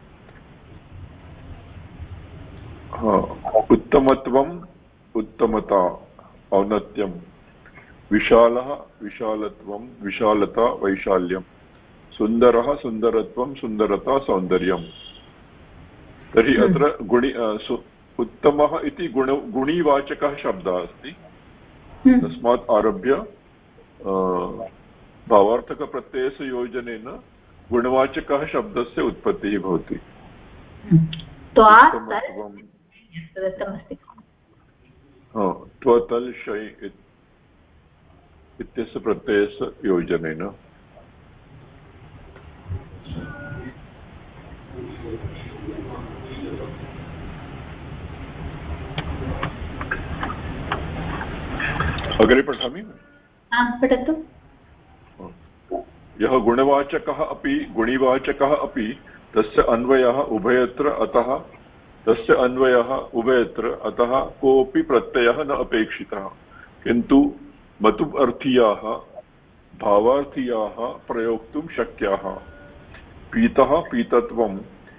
उत्तमत्वम् उत्तमता औन्नत्यं विशालः विशालत्वं विशालता वैशाल्यं सुन्दरः सुन्दरत्वं सुन्दरता सौन्दर्यं तर्हि अत्र उत्तमः इति गुणिवाचकः शब्दः अस्ति तस्मात् आरभ्य भावार्थकप्रत्ययस्य योजनेन गुणवाचकः शब्दस्य उत्पत्तिः भवति त्वतल् शै इत्यस्य प्रत्ययस्य योजनेन अग्रे पठामि पठतु यः गुणवाचकः अपि गुणिवाचकः अपि तस्य अन्वयः उभयत्र अतः कोऽपि प्रत्ययः न अपेक्षितः किन्तु मतु अर्थीयाः भावार्थीयाः प्रयोक्तुं शक्याः पीतः पीतत्वं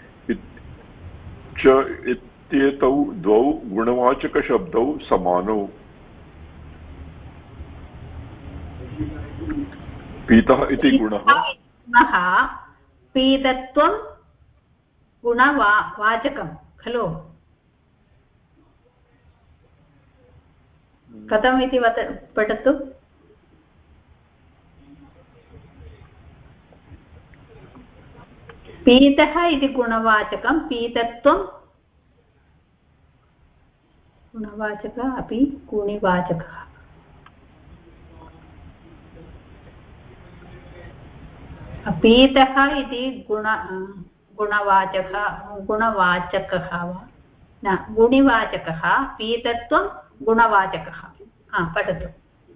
च इत्येतौ द्वौ गुणवाचकशब्दौ समानौ पीतः इति गुणः पीतत्वं गुणवाचकं खलु कथम् इति पठतु पीतः इति गुणवाचकं पीतत्वं गुणवाचकः अपि गुणिवाचकः पीतः इति गुणवाचकः वा न गुणिवाचकः पीतत्वं गुणवाचकः पठतु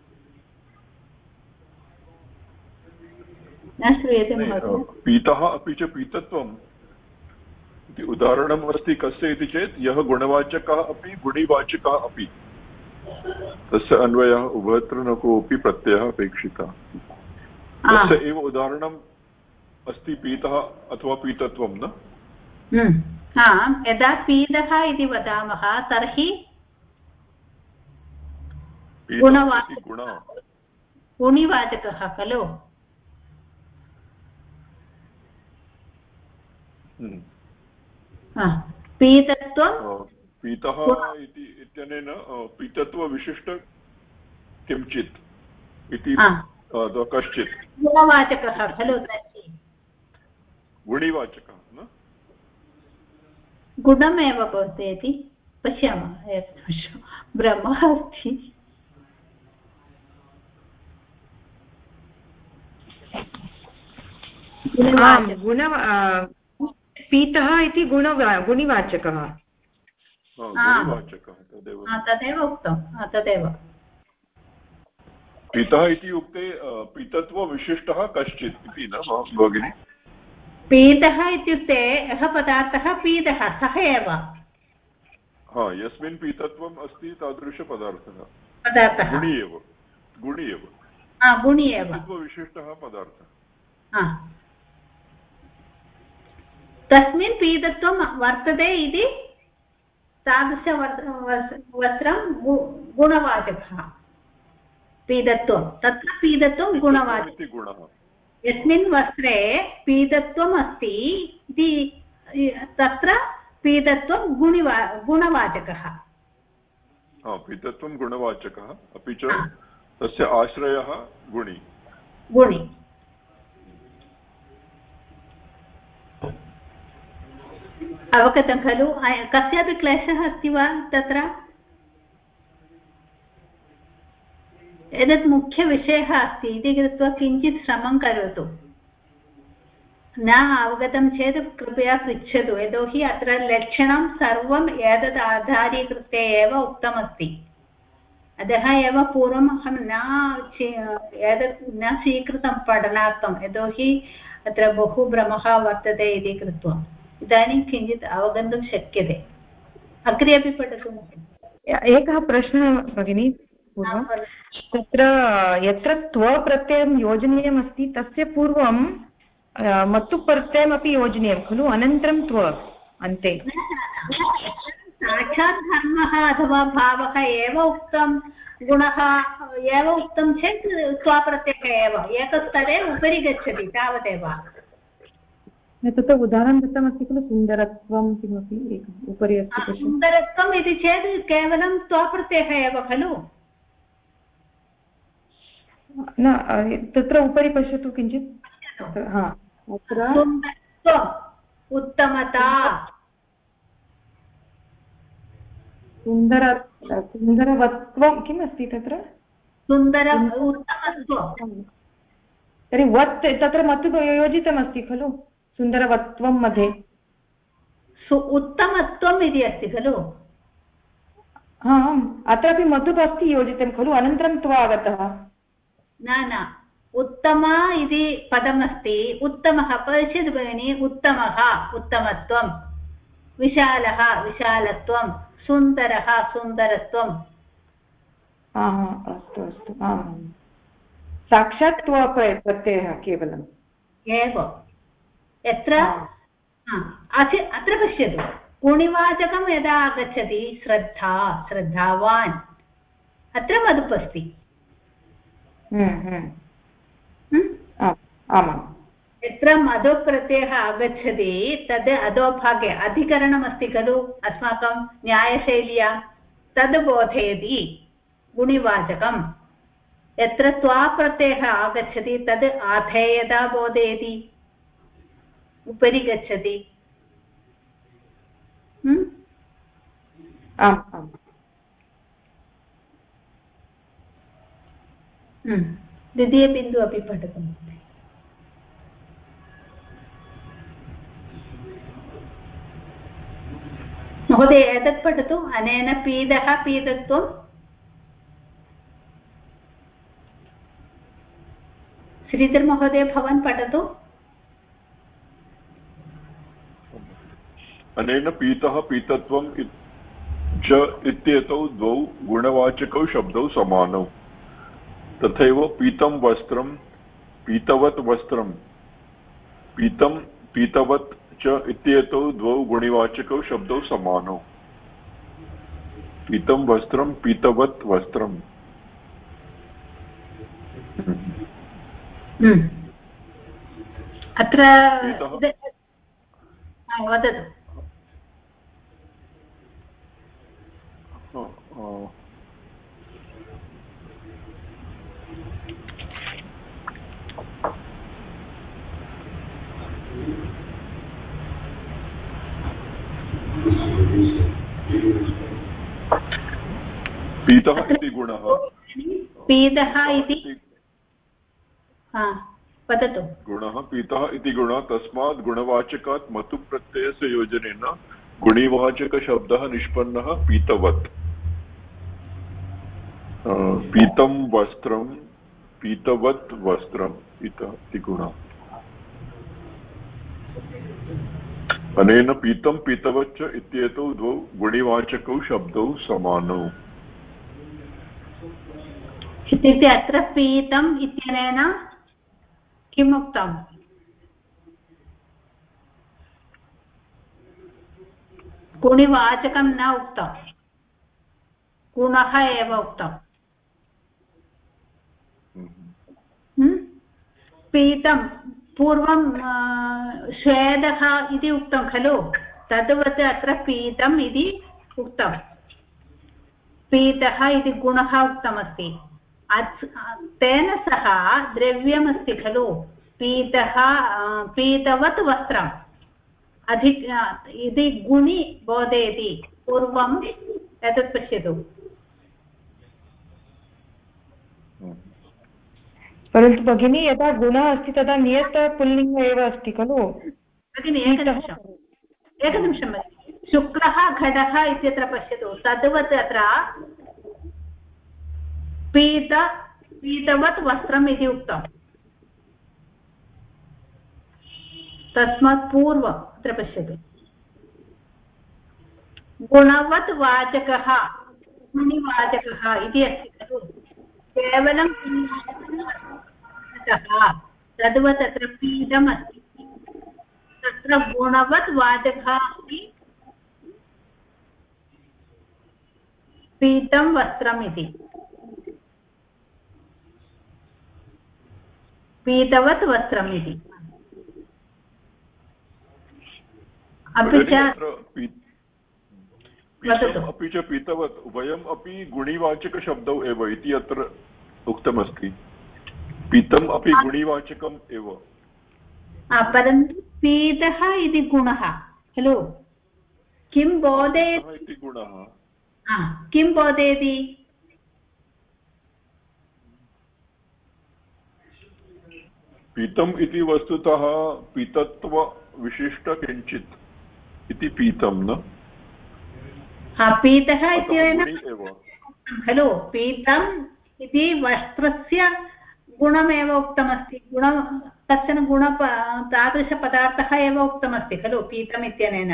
न श्रूयते महोदय पीतः अपि च पीतत्वम् इति उदाहरणम् अस्ति कस्य इति चेत् यः गुणवाचकः अपि गुणिवाचकः अपि तस्य अन्वयः उभयत्र न कोऽपि प्रत्ययः अपेक्षितः तस्य एव उदाहरणं अस्ति पीतः अथवा पीतत्वं न यदा पीतः इति वदामः तर्हि गुणिवाचकः खलु पीतत्वं पीतः इत्यनेन पीतत्वविशिष्ट किञ्चित् इति कश्चित् गुणवाचकः खलु गुणिवाचकः न गुणमेव भवति पश्यामः भ्रमः अस्ति पीतः इति गुणिवाचकः तदेव उक्तं तदेव पीतः इति उक्ते पीतत्वविशिष्टः कश्चित् इति न भगिनि पीतः इत्युक्ते यः पदार्थः पीतः सः एव यस्मिन् पीतत्वम् अस्ति तादृशपदार्थः गुणि एव विशिष्टः पदार्थः तस्मिन् पीतत्वं वर्तते इति तादृशवस्त्रं गुणवाचकः पीतत्वं तत्र पीतत्वं गुणवाचकः यस्मिन् वस्त्रे पीतत्वम् अस्ति इति तत्र पीतत्वं गुणवाचकः पीतत्वं गुणवाचकः अपि च तस्य आश्रयः गुणि अवगतं खलु कस्यापि क्लेशः अस्ति वा तत्र एतत् मुख्यविषयः अस्ति इति कृत्वा किञ्चित् श्रमं करोतु न अवगतं चेत् कृपया पृच्छतु यतोहि अत्र लक्षणं सर्वम् एतत् आधारीकृत्य एव उक्तमस्ति अतः एव पूर्वम् अहं एतत् न स्वीकृतं पठनार्थं यतोहि अत्र बहु भ्रमः वर्तते इति कृत्वा इदानीं किञ्चित् अवगन्तुं शक्यते अग्रे अपि पठतु एकः प्रश्नः भगिनी तत्र यत्र त्वप्रत्ययं योजनीयमस्ति तस्य पूर्वं मतुप्रत्ययमपि योजनीयं खलु अनन्तरं त्व अन्ते साक्षात् धर्मः अथवा भावः एव उक्तं गुणः एव उक्तं चेत् स्वप्रत्ययः एव एकस्तरे उपरि गच्छति तावदेव तत्र उदाहरणं दत्तमस्ति खलु सुन्दरत्वं किमपि उपरि अस्ति सुन्दरत्वम् इति चेत् केवलं स्वप्रत्ययः एव खलु न तत्र उपरि पश्यतु किञ्चित् सुन्दरत्वम् उत्तमता सुन्दरवत्वं किम् अस्ति तत्र उत्तमत्वं तर्हि वत् तत्र मतु योजितमस्ति खलु सुन्दरवत्वं मध्ये उत्तमत्वम् इति अस्ति खलु अत्रापि मतुप् अस्ति योजितं खलु अनन्तरं त्व आगतः न उत्तमा इति पदमस्ति उत्तमः पश्यतु भगिनि उत्तमः उत्तमत्वं विशालः विशालत्वं सुन्दरः सुन्दरत्वम् अस्तु अस्तु साक्षात् त्व प्रत्ययः केवलम् एव यत्र अत्र पश्यतु गुणिवाचकं यदा आगच्छति श्रद्धावान् अत्र मधुप् अस्ति आमाम् यत्र मधुप्रत्ययः आगच्छति तद् अधोभागे अधिकरणमस्ति खलु अस्माकं न्यायशैल्या तद् बोधयति गुणिवाचकं यत्र स्वाप्रत्ययः आगच्छति तद् आधेयता बोधयति उपरि गच्छति द्वितीयबिन्दु अपि पठतु महोदय एतत् पठतु अनेन पीतः पीतत्वं श्रीधर महोदय भवान् पठतु अनेन पीतः पीतत्वं च इत्येतौ द्वौ गुणवाचकौ शब्दौ समानौ तथैव पीतं वस्त्रं पीतवत् वस्त्रं पीतं पीतवत् च इत्येतौ द्वौ गुणिवाचकौ शब्दौ समानौ पीतं वस्त्रं पीतवत् वस्त्रम् अत्र वदतु पीतः इति गुणः पीतः इति वदतु गुणः पीतः इति गुणः तस्मात् गुणवाचकात् मतु प्रत्ययस्य योजनेन गुणिवाचकशब्दः निष्पन्नः पीतवत् पीतं वस्त्रं पीतवत् वस्त्रम् इति गुणः अनेन पीतं पीतवच्च इत्येतौ द्वौ गुणिवाचकौ शब्दौ समानौ इत्युक्ते अत्र पीतम् इत्यनेन किम् उक्तम् गुणिवाचकं न उक्तं गुणः एव उक्तम् पीतं पूर्वं श्वेतः इति उक्तं खलु तद्वत् अत्र पीतम् इति उक्तं पीतः इति गुणः उक्तमस्ति तेन सह द्रव्यमस्ति खलु पीतः पीतवत् वस्त्रम् इति गुणि बोधयति पूर्वम् एतत् पश्यतु परन्तु भगिनी यदा गुणः अस्ति तदा नियत पुल्लिङ्ग एव अस्ति खलु भगिनि एकनिमिषं भगिनि शुक्लः घटः इत्यत्र पश्यतु तद्वत् अत्र पीतवत् वस्त्रम् इति उक्तम् तस्मात् पूर्वम् अत्र पश्यतु गुणवत् वाचकः गुणिवाचकः इति अस्ति खलु केवलं तद्वत् अत्र पीतम् अस्ति तत्र गुणवत् वाचकः अस्ति पीतं वस्त्रम् इति पीतवत् वस्त्रम् इति अपि च अपि च पीतवत् उभयम् अपि गुणिवाचकशब्दौ एव इति अत्र उक्तमस्ति पीतम् अपि गुणिवाचकम् एव परन्तु पीतः इति गुणः खलु किं बोधयति इति गुणः किं बोधयति पीतम् इति वस्तुतः पीतत्वविशिष्ट किञ्चित् इति पीतं न पीतः इत्यनेन खलु पीतम् इति वस्त्रस्य गुणमेव उक्तमस्ति कश्चन तादृशपदार्थः एव उक्तमस्ति खलु पीतम् इत्यनेन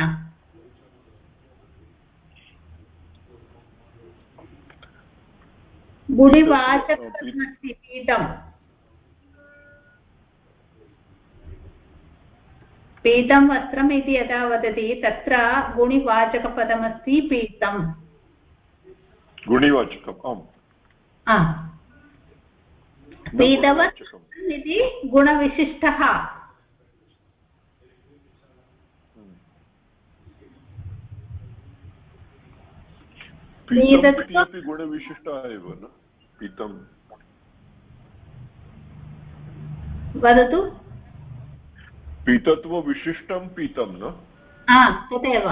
गुणिवाचकमस्ति पीतम् पीतं वस्त्रम् इति यदा वदति तत्र गुणिवाचकपदमस्ति पीतं गुणिवाचकम् आम् पीतवत् इति गुणविशिष्टः पीतम् गुणविशिष्टः एव न पीतं वदतु पीतत्वविशिष्टं पीतं न तदेव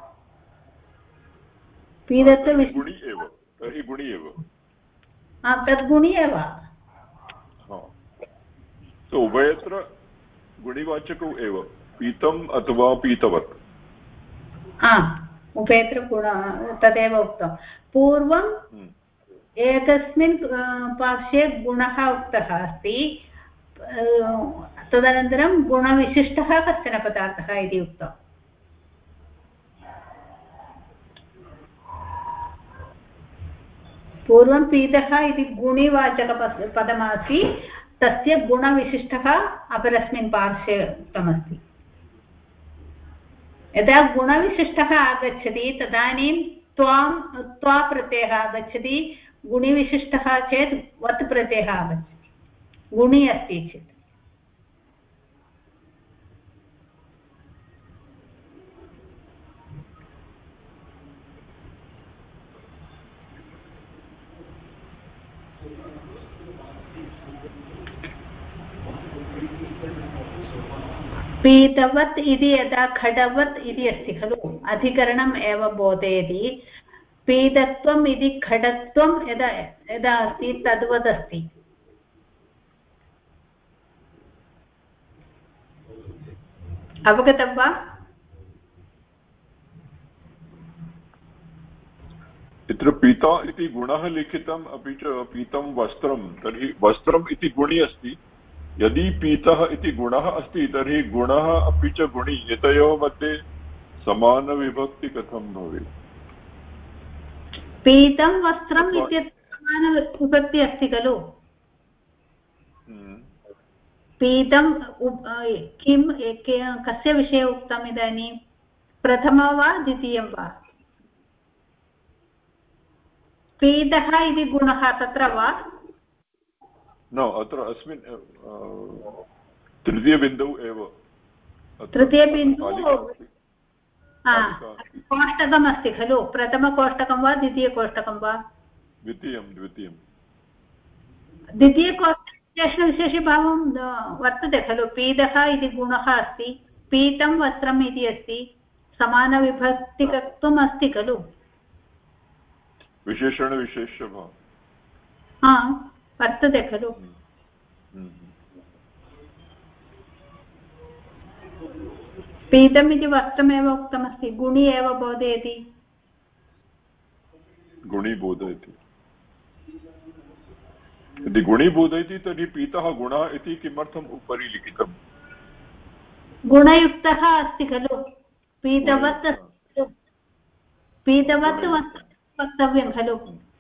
पीतत्वविशिष्टं गुणि एव तर्हि गुणि एव तद्गुणि एव उभयत्र गुणिवाचकौ एव पीतम् अथवा पीतवत् उभयत्र गुण तदेव उक्तं पूर्वम् एकस्मिन् पार्श्वे गुणः उक्तः अस्ति तदनन्तरं गुणविशिष्टः कश्चन पदार्थः इति उक्तम् पूर्वं पीतः इति गुणिवाचकपदमस्ति तस्य गुणविशिष्टः अपरस्मिन् पार्श्वे उक्तमस्ति। यदा गुणविशिष्टः आगच्छति तदानीं त्वा प्रत्ययः आगच्छति, गुणिविशिष्टः चेत् वत् प्रत्ययः आगच्छति, गुणि अस्ति चेत्। पीतवत् इति यदा खडवत् इति अस्ति खलु, अधिकरणम् एव बोधयति। पीतत्वम् इति खडत्वं यदा यदा अस्ति तद्वत् अस्ति। अवगतं वा? इत्र पीता इति गुणः लिखितम्, अपि च पीतं वस्त्रं, तर्हि वस्त्रम् इति गुणि अस्ति। यदि पीतः इति गुणः अस्ति तर्हि गुणः अपि च गुणि एतयोः मध्ये समानविभक्ति कथं भवेत्? पीतं वस्त्रम् इत्यत्र समानविभक्ति अस्ति खलु। पीतं किं कस्य विषये उक्तम् इदानीं? प्रथमं वा द्वितीयं वा? पीतः इति गुणः तत्र वा? न, अत्र अस्मिन् तृतीयबिन्दौ एव। तृतीयबिन्दु कोष्टकमस्ति खलु, प्रथमकोष्टकं वा द्वितीयकोष्टकं वा? द्वितीयं। द्वितीयकोष्टके विशेषभावं वर्तते खलु। पीतः इति गुणः अस्ति, पीतं वस्त्रम् इति अस्ति, समानविभक्तिकत्वम् अस्ति खलु। विशेषणविशेष्यभावः वर्तते खलु। पीतम् इति वस्त्रमेव उक्तमस्ति, गुणि एव बोधयति। गुणि बोधयति। यदि गुणि बोधयति तर्हि पीतः गुणः इति किमर्थम् उपरि लिखितम्? गुणयुक्तः अस्ति खलु, पीतवत् पीतवत् वक्तव्यं खलु।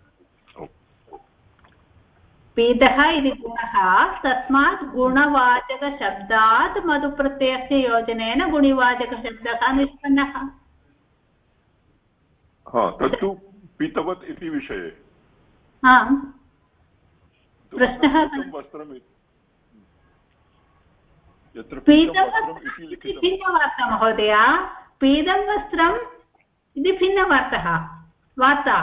पीतः इति गुणः, तस्मात् गुणवाचकशब्दात् मधुप्रत्ययस्य योजनेन गुणिवाचकशब्दः निष्पन्नः। तत्तु पीतवत् इति विषये प्रश्नः। भिन्नवार्ता महोदय, पीतं वस्त्रम् इति भिन्नवार्तः वार्ता।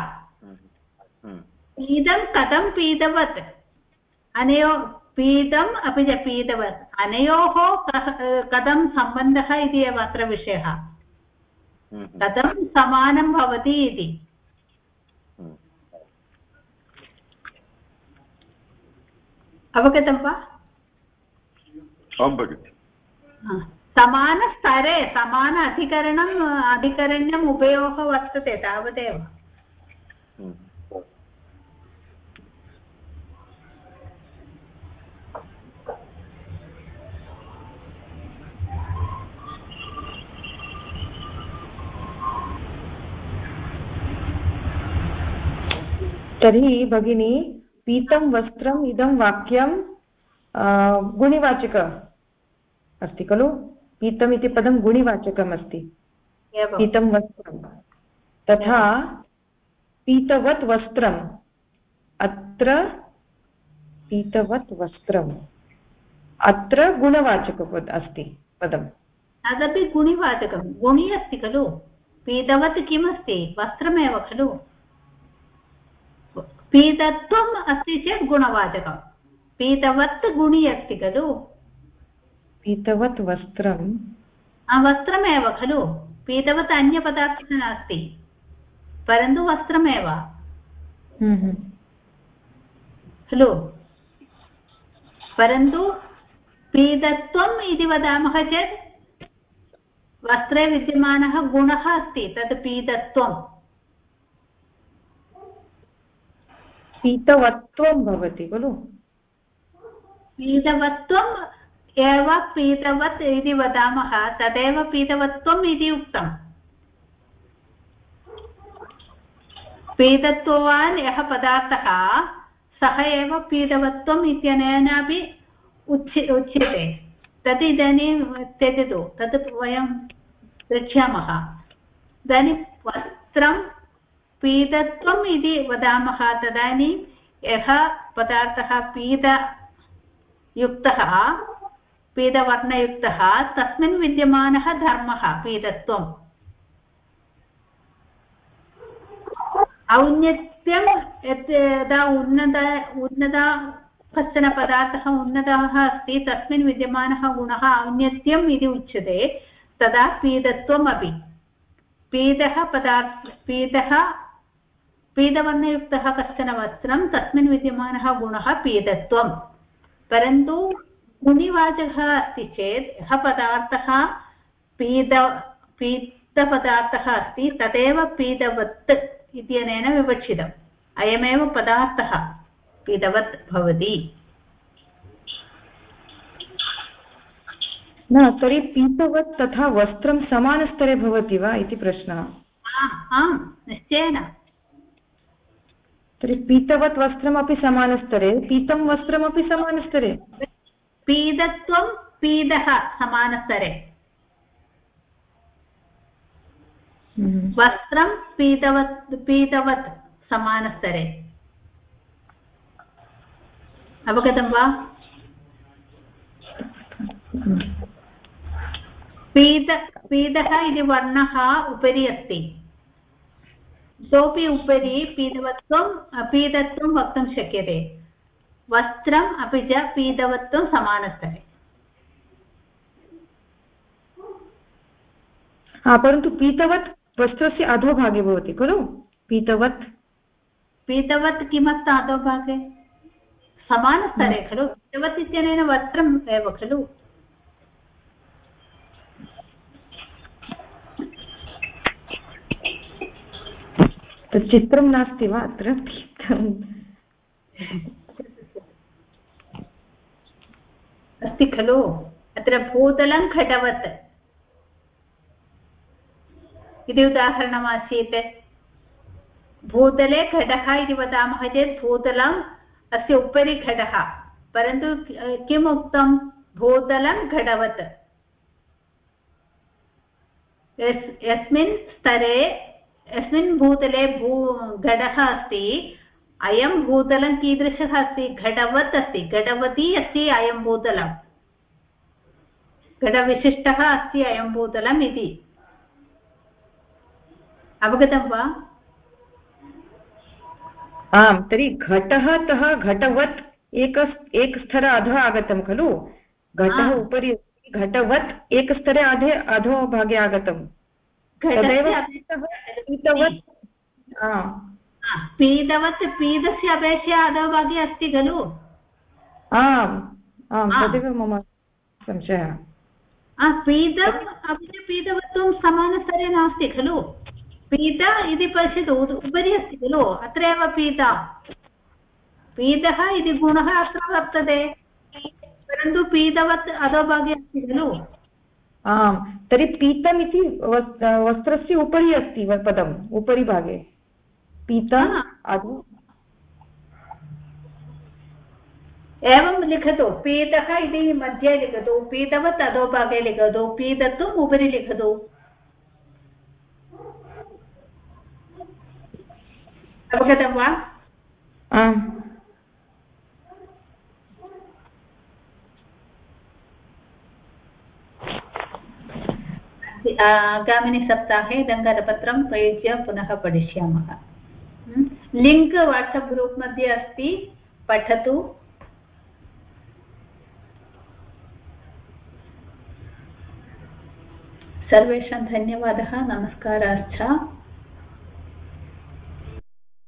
पीतं कथं पीतवत्, अनयो पीतम् अपि च पीतवत्, अनयोः कथं सम्बन्धः इति एव अत्र विषयः, कथं समानं भवति इति। अवगतं वा? आं भगिनि। समानस्तरे समान अधिकरण्यम् उभयोः वर्तते, तावदेव। तर्हि भगिनी, पीतं वस्त्रम् इदं वाक्यं गुणिवाचक अस्ति खलु। पीतम् इति पदं गुणिवाचकम् अस्ति, पीतं वस्त्रं। तथा पीतवत् वस्त्रम्, अत्र पीतवत् वस्त्रम् अत्र गुणवाचकपद अस्ति पदं। तदपि गुणिवाचकं, गुणि अस्ति खलु। पीतवत् किमस्ति? वस्त्रमेव खलु। पीतत्वम् अस्ति चेत् गुणवाचकं, पीतवत् गुणि अस्ति खलु। पीतवत् वस्त्रं वस्त्रमेव खलु। पीतवत् अन्यपदार्थः नास्ति, परन्तु वस्त्रमेव खलु। परन्तु पीतत्वम् इति वदामः चेत् वस्त्रे विद्यमानः गुणः अस्ति, तत् पीतत्वम्। पीतवत्वं भवति खलु। पीतवत्वम् एव पीतवत् इति वदामः, तदेव पीतवत्वम् इति उक्तम्। पीतत्ववान् यः पदार्थः सः एव पीतवत्वम् इत्यनेनापि उच्यते तत् इदानीं त्यजतु, तत् वयं पृच्छामः। इदानीं वस्त्रं पीतत्वम् इति वदामः, तदानीं यः पदार्थः पीतयुक्तः पीतवर्णयुक्तः तस्मिन् विद्यमानः धर्मः पीतत्वम्। औन्नत्यं यदा उन्नता कश्चन पदार्थः उन्नतः अस्ति तस्मिन् विद्यमानः गुणः औन्नत्यम् इति उच्यते। तदा पीतत्वम् अपि पीतवर्णयुक्तः कश्चन वस्त्रं तस्मिन् विद्यमानः गुणः पीतत्वम्। परन्तु गुणिवाचकः अस्ति चेत् यः पदार्थः पीतपदार्थः अस्ति तदेव पीतवत् इत्यनेन विवक्षितम्। अयमेव पदार्थः पीतवत् भवति। न तर्हि पीतवत् तथा वस्त्रं समानस्तरे भवति वा इति प्रश्नः। आम् निश्चयेन। तर्हि पीतवत् वस्त्रमपि समानस्तरे, पीतं वस्त्रमपि समानस्तरे। पीतत्वं पीतः समानस्तरे, वस्त्रं पीतवत् समानस्तरे। अवगतं वा? पीतः इति वर्णः उपरि अस्ति, इतोपि उपरि पीतत्वं वक्तुं शक्यते। वस्त्रम् अपि च पीतवत्वं समानस्तरे। परन्तु पीतवत् वस्त्रस्य अधोभागे भवति खलु। पीतवत् किमर्थम् अधोभागे? समानस्तरे खलु। पीतवत् इत्यनेन वस्त्रम् एव खलु। तत् चित्रं नास्ति वा अत्र? अस्ति खलु। अत्र भूतलं घटवत् इति उदाहरणमासीत्। भूतले घटः इति वदामः चेत् भूतलम् अस्य उपरि घटः, परन्तु किम् उक्तं? भूतलं घटवत्। यस्मिन् भूतले घटः अस्ति, अयं भूतलं कीदृशः अस्ति? घटवत् अस्ति, घटवती अस्ति अयं भूतलं, घटविशिष्टः अस्ति अयं भूतलम् इति। अवगतं वा? आम्, तर्हि घटः तः घटवत् एकस्तर अधः आगतं खलु। घटः उपरि, घटवत् एकस्तरे अधोभागे आगतं। तदेव पीतवत् पीतस्य अपेक्षया अधोभागे अस्ति खलु। आम् आम्, तदेव मम संशयः। पीतम् अपि च पीतवत्वं समानस्तरे नास्ति खलु। पीत इति पश्यतु, उपरि अस्ति खलु। अत्र एव पीतः इति गुणः अत्र वर्तते, परन्तु पीतवत् अधोभागे अस्ति खलु। आम्, तर्हि पीतम् इति वस्त्रस्य उपरि अस्ति पदम्, उपरि भागे पीतम् अधो। एवं लिखतु, पीतः इति मध्ये लिखतु, पीतवत् अधोभागे लिखतु, पीतत्वम् उपरि लिखतु। अवगतं वा? आम्। आगामिनि सप्ताहे इदङ्गरपत्रं प्रयुज्य पुनः पठिष्यामः। लिङ्क् वाट्सप् ग्रूप् मध्ये अस्ति, पठतु। सर्वेषां धन्यवादः, नमस्काराश्च।